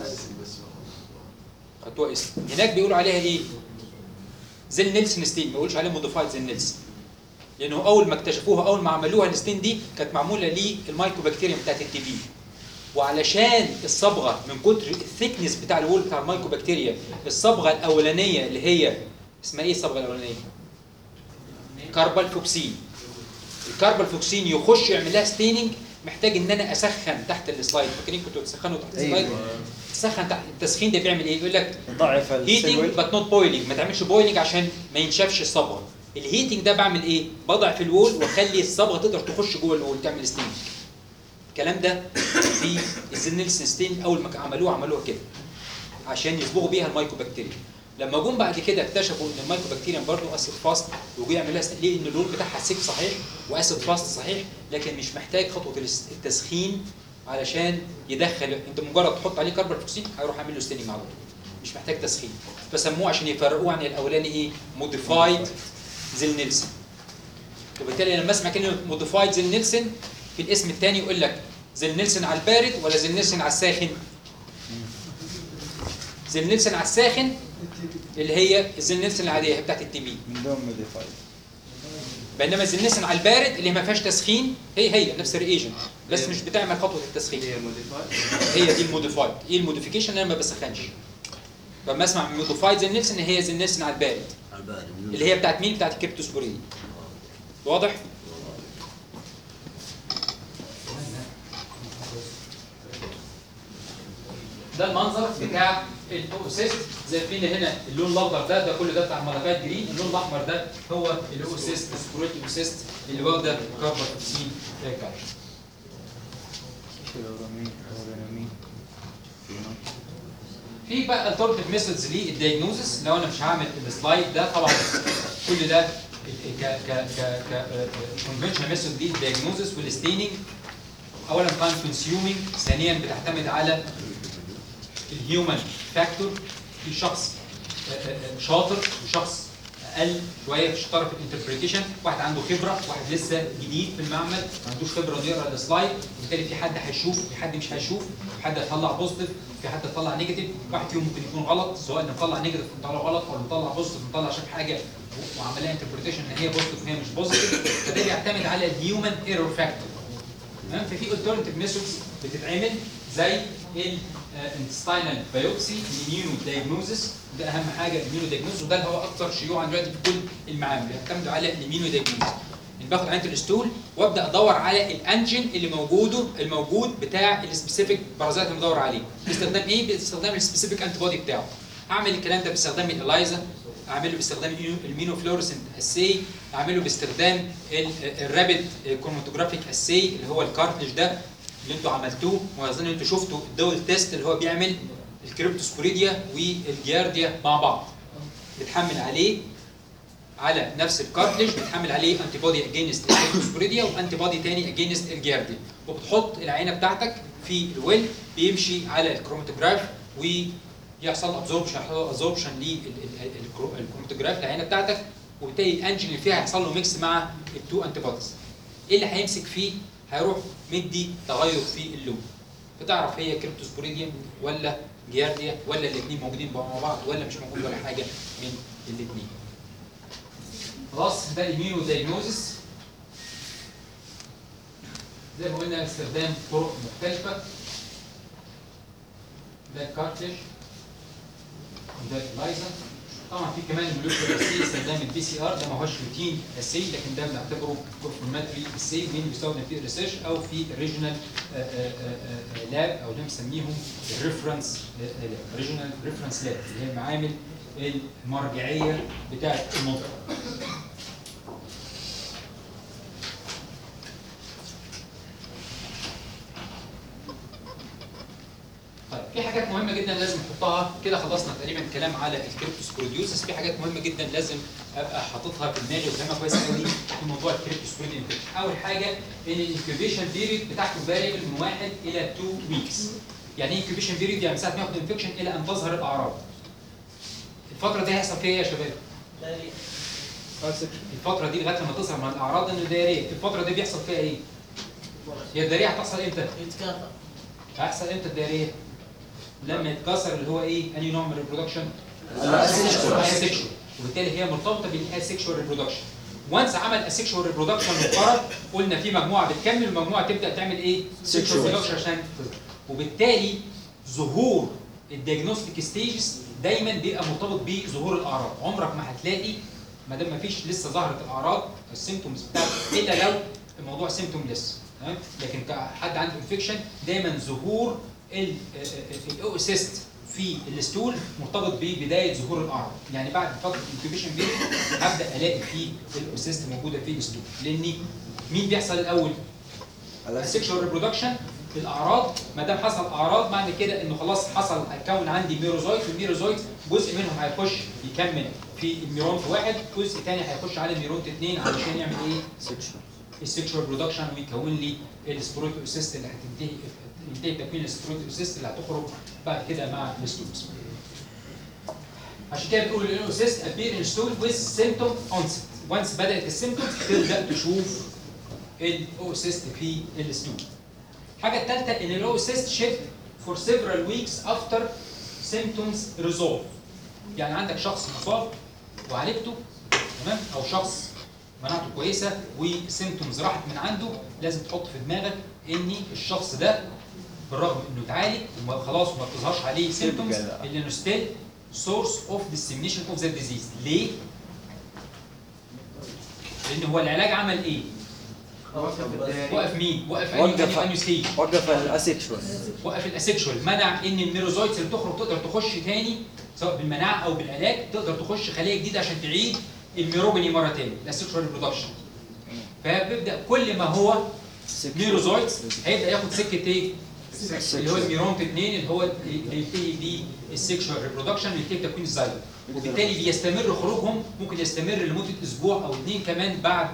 خدتوها اسم هناك بيقولوا عليها ايه زين نيلسون ستين ما بيقولوش عليها موديفايد زين نيلسون لانه اول ما اكتشفوها اول ما عملوها الستين دي كانت معموله للمايكوبكتيريوم بتاعت التي بي وعلشان الصبغه من كتر الثيكنس بتاع الوول بتاع المايكوبكتيريا الصبغه الاولانيه اللي هي اسمها ايه الصبغه الاولانيه كاربال فوكسين الكاربال فوكسين يخش يعمل لها ستيننج محتاج ان انا اسخن تحت السلايد فاكرين كنتوا بتسخنوا تحت السلايد تسخن تحت التسخين ده بيعمل ايه يقول لك ضعف هيتنج بات نوت بويلنج ما تعملش بويلنج عشان ما ينشفش الصبغه الهيتنج ده بعمل ايه بضع في الوول واخلي الصبغه تقدر تخش جوه الوول تعمل ستيننج الكلام ده في الزينيلسون ستين اول ما عملوها عملوها كده عشان يصبغوا بيها المايكوبكتيريا لما جم بعد كده اكتشفوا ان المايكوبكتيريا برضه اسيد فاست وجوا يعملوها ليه ان اللون بتاعها سيك صحيح واسيد فاست صحيح لكن مش محتاج خطوه التسخين علشان يدخل انت مجرد تحط عليه كاربون فوكسين هيروح عامل له ستيننج على طول مش محتاج تسخين فسموه عشان يفرقوه عن الاولاني ايه موديفايد زين نيلسون وبالتالي لما اسمع كلمه موديفايد زين نيلسون في الاسم الثاني يقول لك زين نيلسون على البارد ولا زين نيلسون على الساخن زين نيلسون على الساخن اللي هي الزين نيلسون العاديه بتاعت التي بي من دون موديفايد بينما الزين نيلسون على البارد اللي ما فيهاش تسخين هي هي نفس الريجنت بس مش بتعمل خطوه التسخين هي موديفايد هي دي الموديفايد ايه الموديفيكيشن انا ما بسخنش فلما اسمع موديفايد زين نيلسون هي زين نيلسون على البارد اللي هي بتاعت مين بتاعت الكريبتوسبوريديوم واضح ده المنظر بتاع الاوسيست زي فينا هنا اللون الاخضر ده ده كله ده بتاع المالاكايت جرين اللون الاحمر ده هو الاوسيست السبوريت اوسيست اللي واخده كاربون فوكسين كالشيوم في بقى الترتيب ميثودز للدايجنوزس لو انا مش هعمل السلايد ده طبعا كل ده ك ك ك ك كونفنشنال ميثود دي الدايجنوزس والستيننج اولا تايم كونسيومينج، ثانيا بتعتمد على الهيومن فاكتور. في شخص شاطر وشخص اقل شويه في الشطاره في الانتربريتيشن، واحد عنده خبره، واحد لسه جديد في المعمل ما عندوش خبره انه يقرا السلايد، وبالتالي في حد هيشوف في حد مش هيشوف، في حد هيطلع بوزيتيف في حد هيطلع نيجاتيف، واحد فيهم ممكن يكون غلط سواء اللي مطلع نيجاتيف مطلع غلط او اللي مطلع بوزيتيف مطلع شاف حاجه وعملها انتربريتيشن ان هي بوزيتيف وهي مش بوزيتيف، فده بيعتمد على الهيومن ايرور فاكتور. تمام؟ ففي الترنتيف ميثودز بتتعمل زي الانتستينال بايوبسي، الاميونو دايجنوزس، ده اهم حاجه الاميونو دايجنوزس، وده اللي هو اكثر شيوعا دلوقتي في كل المعامل بيعتمدوا على الاميونو دايجنوزس. باخد عينه الستول وابدا ادور على الانجين اللي موجوده الموجود بتاع السبيسيفيك بارازيت اللي بدور عليه، باستخدام ايه؟ باستخدام السبيسيفيك انتي بودي بتاعه. اعمل الكلام ده باستخدام الالايزا، اعمله باستخدام المينوفلورسنت اسي، اعمله باستخدام الرابيد كروماتوجرافيك اسي اللي هو الكارتلج ده اللي انتوا عملتوه، واظن انتوا شفتوا الدول تيست اللي هو بيعمل الكريبتوسبوريديا والجيارديا مع بعض. بتحمل عليه على نفس الكارتلج بتحمل عليه انتي بودي اجينست الكريبتوسبوريديا وانتي بودي ثاني اجينست الجيارديا، وبتحط العينه بتاعتك في الويل بيمشي على الكروماتوجراف ويحصل ابزوربشن ابزوربشن للكروماتوجراف العينه بتاعتك، وبالتالي الانجين اللي فيها هيحصل له ميكس مع التو انتي بوديز. ايه اللي هيمسك فيه؟ هيروح مدي تغير في اللون، فتعرف هي كريبتوسبوريديا ولا جيارديا ولا الاثنين موجودين مع بعض ولا مش موجود ولا حاجه من الاثنين. خلاص ده الاميونو دايجنوزس. زي ما قلنا باستخدام طرق مختلفه. ده الكارتلج وده اللايزا. طبعا في كمان الموليكيولر اسي استخدام البي سي ار، ده ما هوش روتين اسي لكن ده بنعتبره كونفرماتري اسي مين بيستخدم في الريسيرش او في الريجنال لاب او اللي بنسميهم الريفرنس لاب، ريجنال ريفرنس لاب اللي هي المعامل المرجعيه بتاعه المنطقه. طيب في حاجات مهمه جدا لازم نحطها كده. خلصنا تقريبا الكلام على الكريبتوسبوريديوسس، في حاجات مهمه جدا لازم ابقى حاططها في دماغي وفاهمها كويس قوي في موضوع الكريبتوسبوريديوسس. اول حاجه ان الانكيوبيشن بيريد بتاعته فاريبل من واحد الى اتنين ويكس. يعني ايه انكيوبيشن بيريد؟ يعني من ساعه ما ياخد انفكشن الى ان تظهر الاعراض. الفتره دي هيحصل فيها ايه يا شباب؟ الفتره دي لغايه لما تظهر مع الاعراض انه دايريه، الفتره دي بيحصل فيها ايه؟ هي الدايريه هتحصل امتى؟ يتكاثر. هيحصل امتى الدايريه؟ لما يتكسر اللي هو ايه؟ انهي نوع من الريبرودكشن؟ الاسكشوال. وبالتالي هي مرتبطه بالاسكشوال ريبرودكشن. وانس عمل اسكشوال ريبرودكشن وانقرض قلنا في مجموعه بتكمل ومجموعه تبدا تعمل ايه؟ سكشوال ريبرودكشن عشان تظهر. وبالتالي ظهور الدياجنوستيك ستيجز دايما بيبقى مرتبط بظهور الاعراض. عمرك ما هتلاقي ما دام ما فيش لسه ظهرت الاعراض السيمتومز بتاعت الا لو الموضوع سيمتوم لسه، تمام؟ لكن كحد عنده انفكشن دايما ظهور الاوسيست في الستول مرتبط ببدايه ظهور الاعراض. يعني بعد فتره الانكيوبيشن بيريد هبدا الاقي فيه الاوسيست موجوده في الستول، لان مين بيحصل الاول؟ السكشوال ريبرودكشن. الاعراض ما دام حصل اعراض معنى كده انه خلاص حصل هيكون عندي ميروزويت، والميروزويت جزء منهم هيخش يكمل في الميرونت واحد، جزء ثاني هيخش على الميرونت اثنين علشان يعمل ايه؟ سكشوال السكشوال برودكشن ويكون لي السبروتوسيست اللي هتنتهي ينتهي تكوين السبروتوسيست اللي هتخرج بعد كده مع الستولز. عشان كده بنقول الاوسيست ابير ان ستول ويز سيمتوم اونست. وانس بدات السيمتومز تبدا تشوف الاوسيست في الستول. الحاجه الثالثه ان الاوسيست شيفت فور سيفرال ويكس افتر سيمتومز ريزولف. يعني عندك شخص مصاب وعالجته، تمام؟ او شخص مناعته كويسه وسيمتومز راحت من عنده، لازم تحط في دماغك ان الشخص ده بالرغم انه اتعالج وخلاص وما بتظهرش عليه سيمتومز الا انه ستيل سورس اوف ديسيمينيشن اوف ذا ديزيز. ليه؟ لان هو العلاج عمل ايه؟ وقف مين؟ وقف انهي ستيج؟ وقف الاسكشوال. وقف الاسكشوال، منع ان الميروزويتس اللي تخرج تقدر تخش تاني سواء بالمناعه او بالعلاج، تقدر تخش خليه جديده عشان تعيد الميروبني مره تاني، الاسكشوال ريبرودكشن. فبيبدا كل ما هو ميروزويتس هيبدا ياخد سكه ايه؟ اللي هو الميرونت اثنين اللي هو اللي ينتهي بالسكشوال ريبرودكشن اللي ينتهي بتكوين الزيجوت، وبالتالي بيستمر خروجهم ممكن يستمر لمده اسبوع او اثنين كمان بعد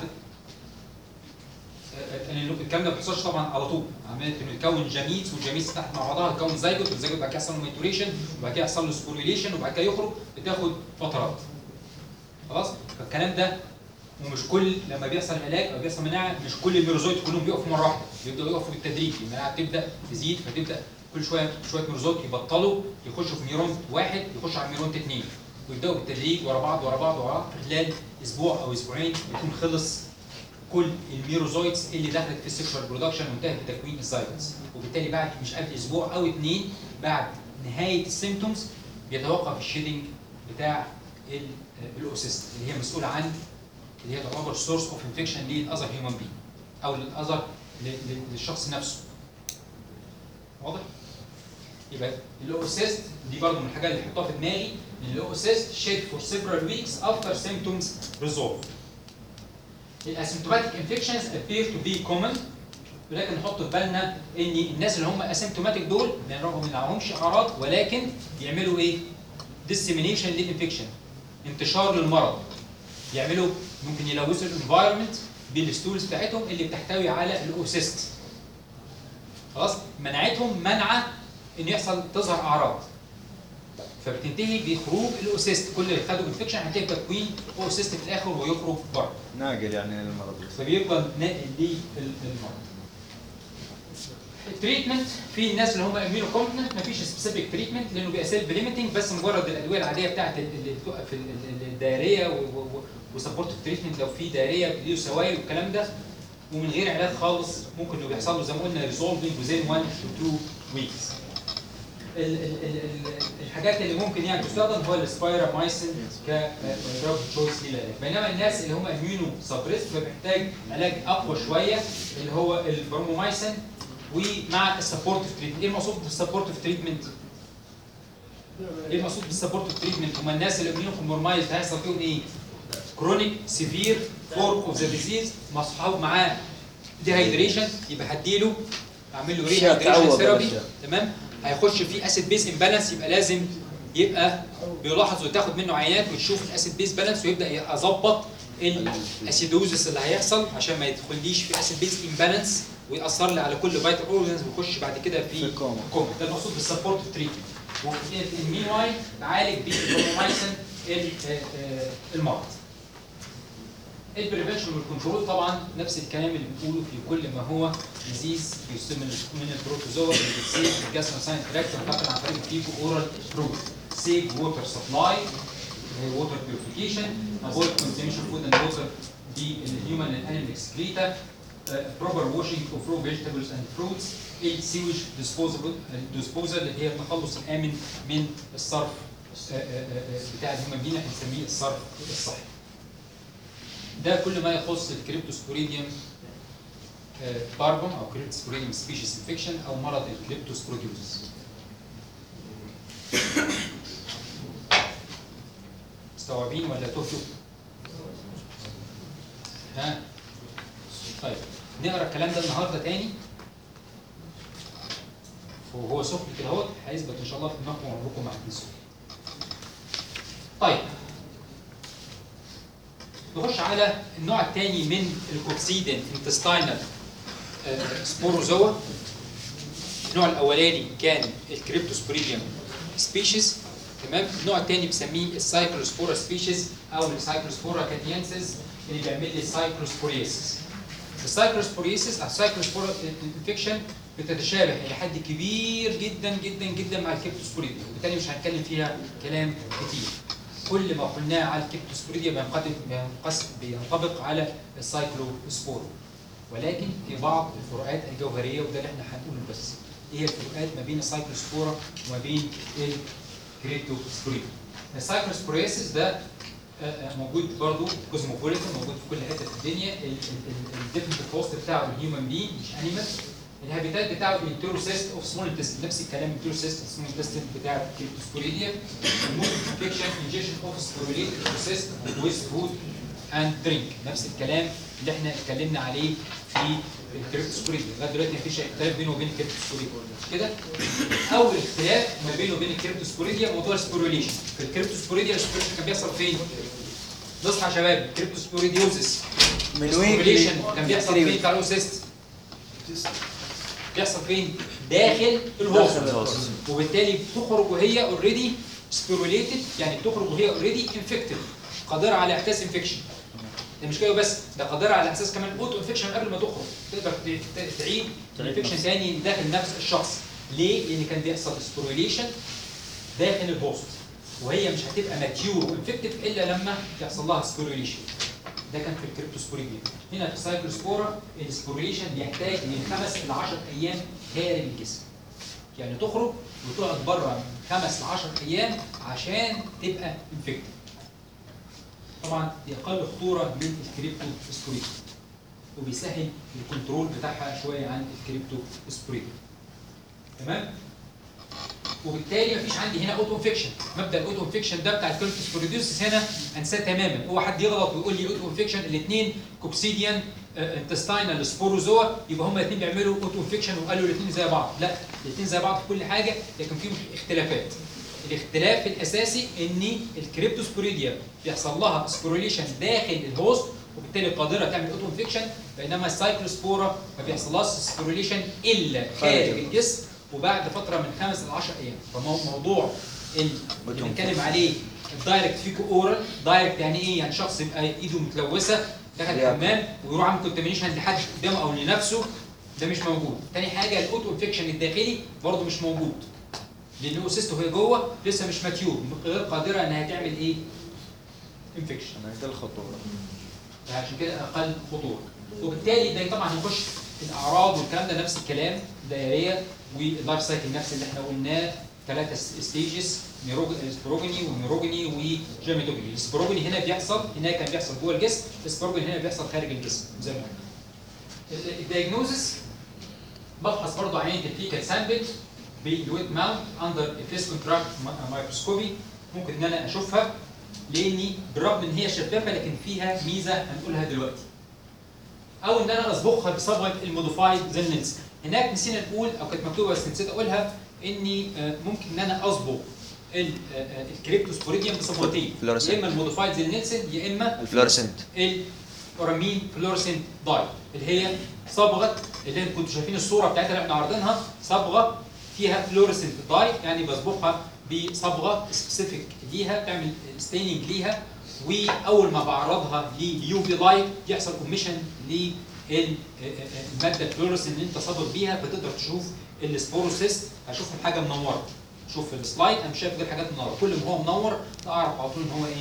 الكلام ده ما بيحصلش طبعا على طول، عمليه انه يتكون جميز والجميز تحت مع بعضها يتكون زيجوت، والزيجوت بعد كده يحصل له ميتوريشن وبعد كده يحصل له سبوريليشن وبعد كده يخرج، بتاخد فترات. خلاص؟ فالكلام ده ومش كل لما بيحصل علاج او بيحصل مناعه مش كل الميروزويد كلهم بيقفوا مره واحده، بيبداوا يقفوا بالتدريج، المناعه بتبدا تزيد فتبدا كل شويه شويه ميروزويد يبطلوا يخشوا في ميرونت واحد يخشوا على ميرونت اثنين ويبداوا بالتدريج ورا بعض ورا بعض ورا بعض خلال اسبوع او اسبوعين يكون خلص كل الميروزويدز اللي دخلت في السكشوال برودكشن وانتهت بتكوين الزايجوتس، وبالتالي بعد مش قبل اسبوع او اثنين بعد نهايه السيمتومز بيتوقف الشيدنج بتاع الاوسيست اللي هي مسؤوله عن اللي هي تعتبر سورس اوف انفكشن للاذر هيومن بي او للاذر للشخص نفسه. واضح؟ يبقى الاوسيست دي برضه من الحاجات اللي حطها في دماغي ان الاوسيست شيد فور سيفرال ويكس افتر سيمتومز ريزولف. الاسيمتوماتيك انفكشنز appear to be common، ولكن نحط في بالنا ان الناس اللي هم اسيمتوماتيك دول ما لهمش اعراض ولكن بيعملوا ايه؟ dissemination للانفكشن، انتشار للمرض. يعملوا ممكن يلوثوا الانفايرمنت بالستولز بتاعتهم اللي بتحتوي على الاوسيست. خلاص؟ مناعتهم منعه ان يحصل تظهر اعراض. فبتنتهي بخروج الاوسيست، كل اللي خدوا انفكشن هتلاقي تكوين اوسيست في الاخر ويخرج بره. ناقل يعني للمرض. فبيفضل ناقل للمرض. التريتمنت في الناس اللي هم اميونو كومبتنت مفيش سبيسيفيك تريتمنت لانه بيبقى سيلف ليميتنج، بس مجرد الادويه العاديه بتاعت اللي بتوقف الدايريه وسبورت تريتمنت لو في دايريه بتديله سوائل والكلام ده، ومن غير علاج خالص ممكن انه بيحصل له زي ما قلنا ريزولفنج وزين واحد تو اتنين ويكس. الحاجات اللي ممكن يعني تستخدم هو السبايرامايسين كدراج تشويس للعلاج، بينما الناس اللي هم اميونو سبريس فبيحتاج علاج اقوى شويه اللي هو البرومومايسين ومع السبورتيف تريتمنت. ايه المقصود بالسبورتيف تريتمنت؟ ايه المقصود بالسبورتيف تريتمنت؟ هم الناس اللي اميونو كومبرومايز هيحصل فيهم ايه؟ كرونيك سيفير فورم اوف ذا ديزيز مصحوب معاه ديهايدريشن، يبقى هديله اعمل له ريهايدريشن ثيرابي، تمام؟ هيخش في اسيد بيز امبالانس، يبقى لازم يبقى بيلاحظ وتاخد منه عينات وتشوف الاسيد بيز بالانس ويبدا يظبط الاسيدوزس اللي هيحصل عشان ما يدخليش في اسيد بيز امبالانس ويأثر لي على كل فيتال اورجنز ويخش بعد كده في كوما. ده المقصود بالسبورت تريتمنت. وفي المين واي بعالج بالبرومايسين المرض. البريفنشن والكنترول طبعا نفس الكلام اللي بنقوله في كل ما هو ديزيز بيستمر من البروتوزوا اللي بتسيف الجاستروساين تراكت ونقل عن طريق الفيكو اورال روت. سيف ووتر سبلاي ووتر بيوريفيكيشن، افويد كونسيوميشن فود اند ووتر بالهيومن اند انيمال اكسكريتا، proper washing of raw vegetables and fruits، السيوج ديسبوزبل ديسبوزال اللي هي التخلص الامن من الصرف بتاع الهيومن بينا بنسميه الصرف الصحي. ده كل ما يخص الكريبتوسبوريديوم باربوم او كريبتوسبوريديوم سبيشيز انفكشن او مرض الكريبتوسبوريديوس. مستوعبين ولا تهتوا؟ ها؟ طيب نقرا الكلام ده النهارده تاني وهو سخن كده اهوت هيثبت ان شاء الله في دماغكم وعمركم ما هتنسوه. طيب نخش على النوع الثاني من الكوكسيدين انتستاينال سبوروزوا. النوع الاولاني كان الكريبتوسبوريديوم سبيشيز، تمام؟ النوع الثاني بنسميه السايكلوسبورا سبيشيز او السايكلوسبورا كاتينسيس اللي بيعمل لي السايكلوسبوريسيس. السايكلوسبوريسيس او السايكلوسبورا انفكشن بتتشابه الى حد كبير جدا جدا جدا مع الكريبتوسبوريديوم، وبالتالي مش هنتكلم فيها كلام كتير. كل ما قلناه على الكريبتوسبوريديوم بينطبق على السايكلوسبور، ولكن في بعض الفروقات الجوهريه وده اللي احنا هنقوله بس. ايه الفروقات ما بين السايكلوسبورا وما بين الكريبتوسبوريديوم؟ السايكلوسبوريسيس ده موجود برضه كوزموبوليتان، موجود في كل حته في الدنيا. الديفنت كوست بتاعه الهيومن بي مش انيمال. الهابيتات بتاعه الانتيروسيست اوف سمول انتستين، نفس الكلام الانتيروسيست اوف سمول انتستين بتاع الكريبتوسبوريديوم. المود انفكشن انجكشن اوف سبوريليت انتيروسيست ويز فود اند درينك، نفس الكلام اللي احنا اتكلمنا عليه في الكريبتوسبوريديا. لغايه دلوقتي مفيش اختلاف بينه وبين الكريبتوسبوريديا مش كده؟ اول اختلاف ما بينه وبين الكريبتوسبوريديا موضوع السبوروليشن. في الكريبتوسبوريديا السبوروليشن كان بيحصل فين؟ نصحى يا شباب، الكريبتوسبوريديوزس من السبوروليشن كان بيحصل فين بتاع الاوسيست؟ بيحصل فين؟ داخل الهوست، وبالتالي بتخرج وهي اوريدي سبيروليتد، يعني بتخرج وهي اوريدي انفكتد، قادره على احداث انفكشن. ده مش كده بس، ده قادره على احساس كمان اوتو انفكشن قبل ما تخرج، تقدر تعيد انفكشن ثاني داخل نفس الشخص. ليه؟ لان كان بيحصل سبيروليشن داخل الهوست، وهي مش هتبقى ماتيور وانفكتيف الا لما يحصل لها سبيروليشن. ده كان في الكريبتوسبوريديا. هنا في السايكلوسبورا السبيروليشن بيحتاج من خمس ل عشرة ايام خارج الجسم. يعني تخرج وتقعد بره من خمس ل عشرة ايام عشان تبقى انفكتيف. طبعا دي اقل خطوره من الكريبتوسبوريديا، وبيسهل الكنترول بتاعها شويه عن الكريبتوسبوريديا. تمام؟ وبالتالي مفيش عندي هنا اوتو انفكشن. مبدا الاوتو انفكشن ده بتاع الكريبتوسبوريديوسس هنا انساه تماما. هو حد يغلط ويقول لي اوتو انفكشن، الاثنين كوكسيديان انتستاينال سبوروزوا، يبقى هما الاثنين بيعملوا اوتو انفكشن وقالوا الاثنين زي بعض. لا، الاثنين زي بعض في كل حاجه، لكن فيهم اختلافات. الاختلاف الاساسي ان الكريبتوسبوريديا بيحصل لها سبوروليشن داخل الهوست، وبالتالي قادره تعمل اوتو انفكشن، بينما السايكلوسبورا ما بيحصلهاش سبوروليشن الا خارج الجسم وبعد فتره من خمس ل عشرة ايام. فموضوع اللي بنتكلم عليه الدايركت فيكو اورال، دايركت يعني ايه؟ يعني شخص يبقى ايده متلوثه دخل الحمام ويروح عامل كونتامينيشن لحد قدامه او لنفسه، ده مش موجود. تاني حاجه الاوتو انفكشن الداخلي برضه مش موجود، لان الاوسيست وهي جوه لسه مش ماتيور، غير قادره انها تعمل ايه؟ انفكشن. ده الخطوره. عشان كده اقل خطوره. وبالتالي ده طبعا هنخش في الاعراض والكلام ده نفس الكلام، دائريه واللايف سايكل نفس اللي احنا قلناه، ثلاثه ستيجز، سبروجيني ونيروجيني وجيرماتوجيني. السبروجيني هنا بيحصل، هناك كان بيحصل جوه الجسم، السبروجيني هنا بيحصل خارج الجسم زي ما قلنا. الدايجنوزس بفحص برضه عينه الفيكال سامبل بالويت ماونت اندر فيس كونتراكت مايكروسكوبي. ممكن ان انا اشوفها، لاني بالرغم ان هي شفافه لكن فيها ميزه هنقولها دلوقتي. او ان انا اصبغها بصبغه الموديفايد زي نيلسون. هناك نسينا نقول، او كانت مكتوبه بس نسيت اقولها، اني ممكن ان انا اصبغ الكريبتوسبوريديوم بصبغتين، يا اما الموديفايد زي نيلسون يا اما الفلورسنت الاورامين فلورسنت داي، اللي هي صبغه اللي انتم كنتوا شايفين الصوره بتاعتها اللي احنا عارضينها، صبغه فيها فلورسنت داي، يعني بصبغها بصبغه سبيسيفيك ليها تعمل ستيننج ليها، واول ما بعرضها لليو في لايت يحصل اوميشن للماده الفلورسنت اللي انت صابغ بيها، فتقدر تشوف السبوروسيست. هشوف الحاجه منوره، شوف السلايد انا مش شايف غير حاجات منوره، كل ما هو منور اعرف على طول ان هو ايه؟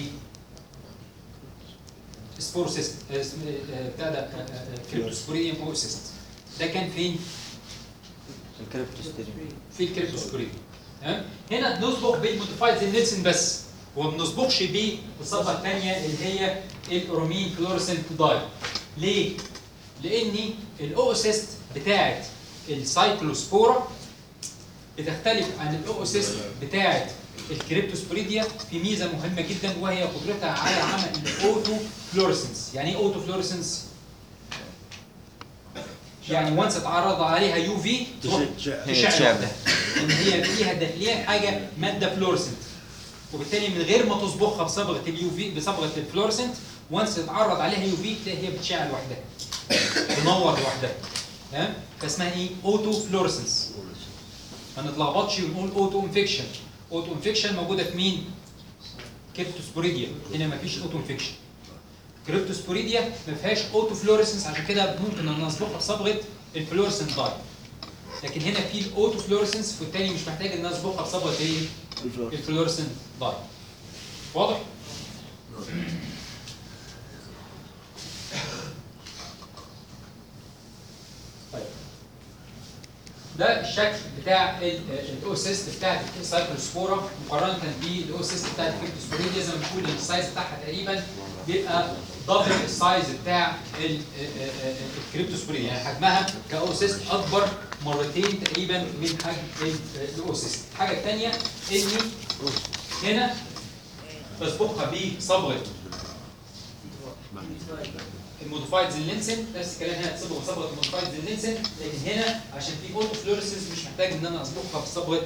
سبوروسيست بتاع ده كريبتوسبوريديوم اوسيست. ده كان فين؟ الكريبتوسبوريديوم في الكريبتوسبوريديوم. تمام؟ هنا بنصبغ بالموديفايد زي نيلسون بس، وما بنصبغش بيه بالصبغه الثانيه اللي هي الاورومين فلورسنت داي. ليه؟ لان الاوسيست بتاعت السايكلوسبورا بتختلف عن الاوسيست بتاعت الكريبتوسبوريديا في ميزه مهمه جدا، وهي قدرتها على عمل الاوتو فلورسنس. يعني ايه اوتو فلورسنس؟ يعني وانس اتعرض عليها يو في تشعل، ان هي فيها داخليا حاجه ماده فلورسنت، وبالتالي من غير ما تصبغها بصبغه اليو في بصبغه الفلورسنت، وانس اتعرض عليها يو في تلاقي هي بتشعل لوحدها، تنور لوحدها. تمام؟ فاسمها ايه؟ اوتو فلورسنس. ما نتلخبطش ونقول اوتو انفكشن. اوتو انفكشن موجوده في مين؟ كريبتوسبوريديا، هنا ما فيش اوتو انفكشن. كريبتوسبوريديا ما فيهاش اوتو فلورسنس، عشان كده ممكن ان نصبغها بصبغه الفلورسنت داي. لكن هنا في الاوتو فلورسنس، والتاني مش محتاج ان اصبغها بصبغه ايه؟ الفلورسنت داي. واضح؟ طيب ده الشكل بتاع الاوسيست بتاعت السايكلوسبورا مقارنه بالاوسيست بتاعت الكريبتوسبوريديا. زي ما بنقول السايز بتاعها تقريبا بيبقى دبل السايز بتاع الكريبتوسبوريديا، يعني حجمها كاوسيست اكبر مرتين تقريبا من حجم الاوسيست. الحاجه الثانيه اني هنا بصبغها بصبغه الموديفايد زيلينسن نفس الكلام هنا بصبغه صبغه الموديفايد زيلينسن، لكن هنا عشان في اوتو فلورسنس مش محتاج ان انا اصبغها بصبغه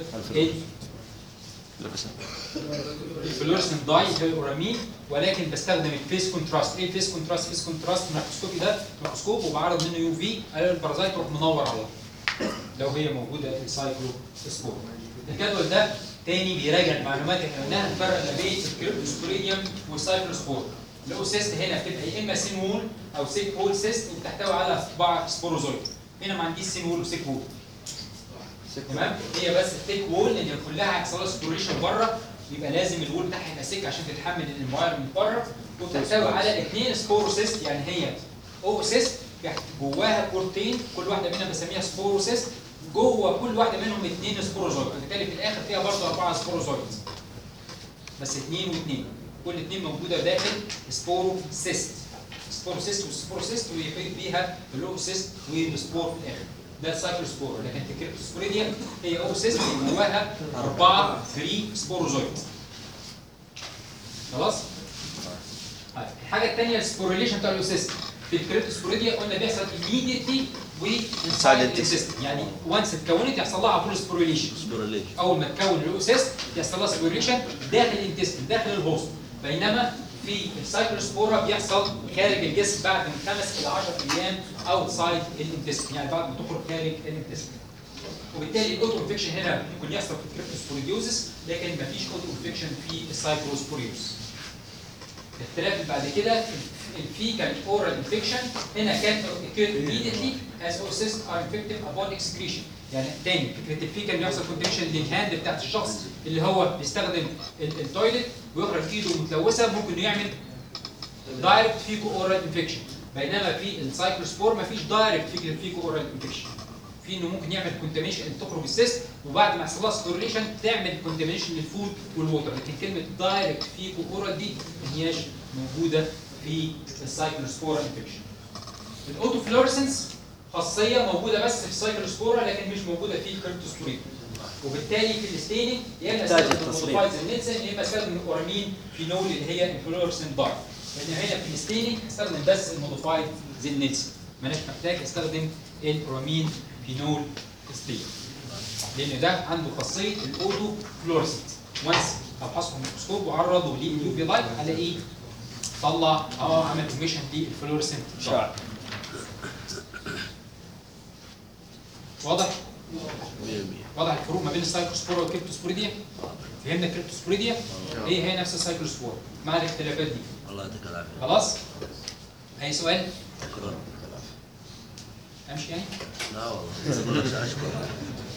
الفلورسنت داي اورامين، ولكن بستخدم الفيس كونتراست. ايه الفيس كونتراست؟ فيس كونتراست الميكروسكوبي ده ميكروسكوب وبعرض منه يو في، البارازايت يروح منور على لو هي موجوده في السايكلو سبور. الجدول ده تاني بيراجع المعلومات اللي احنا قلناها، نفرق ما بين الكريبتوسبوريديوم والسايكلو سبور. الاوسيست هنا بتبقى يا اما سين وول او سيك وول سيست وبتحتوي على طباع سبوروزويد. هنا ما عنديش سين وول وسيك وول، تمام؟ هي بس الثيك وول لان كلها هيحصل لها سبوريشن بره، يبقى لازم الوول بتاعها يبقى سيك عشان تتحمل الانفايرمنت من بره، وبتحتوي على اثنين سبوروسيست، يعني هي اوسيست جواها كورتين، كل واحده منها بسميها سبوروسيست، جوه كل واحده منهم اثنين سبوروزويد، وبالتالي في الاخر فيها برضه اربعه سبوروزويد. بس اثنين واثنين، كل اثنين موجوده داخل سبوروسيست. سبوروسيست والسبوروسيست ويفيد بيها الاوسيست والسبور في الاخر. ده السايكلوسبور، لكن الكريبتوسبوريديا هي اوسيست جواها اربعه فري سبوروزويد. خلاص؟ طيب الحاجه الثانيه السبوريليشن بتاع الاوسيست. في الكريبتوسبوريديا قلنا بيحصل immediately وانسايد السيستم، يعني وانس اتكونت يحصل لها على طول سبوريليشن. اول ما تكون الاوسيست يحصل لها سبوريليشن داخل الانتستين داخل الهوست، بينما في السايكلوسبورا بيحصل خارج الجسم بعد من خمس الى عشرة ايام اوتسايد الانتستين، يعني بعد ما تخرج خارج الانتستين. وبالتالي الاوتو انفكشن هنا ممكن يحصل في الكريبتوسبوريديوزس، لكن مفيش اوتو انفكشن في السايكلوسبوريوس. الاختلاف اللي بعد كده الفيكال اورال انفكشن، هنا كان occur immediately as oocysts are infected upon excretion. يعني تاني فكره الفيكال بيحصل كونتيشن للهاند بتاعت الشخص اللي هو بيستخدم التويلت ويخرج ايده متلوثه، ممكن يعمل دايركت فيكو اورال انفكشن، بينما في السايكلوسبور مفيش دايركت فيكو اورال انفكشن. في انه ممكن يعمل كونتامينيشن تخرج السيست وبعد ما يحصل لها سبوريليشن تعمل كونتامينيشن للفود والووتر، لكن كلمه دايركت فيكو اورال دي ما هياش موجوده في السايكلوسبورا انفكشن. الاوتو فلورسنس خاصيه موجوده بس في السايكلوسبورا لكن مش موجوده في الكريبتوسبوريديا، وبالتالي في الستيننج يا اما استخدم الموديفايد زيلينسن يا اما استخدم الاورامين فينول اللي هي الفلورسنت داي. لان هنا في الستيننج استخدم بس الموديفايد زيلينسن، ماناش محتاج استخدم الاورامين فينول ستين، لان ده عنده خاصيه الاوتو فلورسنت. وانس ابحثه بالميكروسكوب وعرضه لليو في لايت الاقيه طلع اه عمل ايميشن للفلورسنت شعر. واضح؟ واضح الفروق ما بين السايكلوسبورا والكريبتوسبوريديا؟ فهمنا الكريبتوسبوريديا؟ هي هي نفس السايكلوسبورا مع الاختلافات دي. الله يعطيك العافيه. خلاص؟ اي سؤال؟ شكرا. امشي يعني؟ لا والله اشكرك.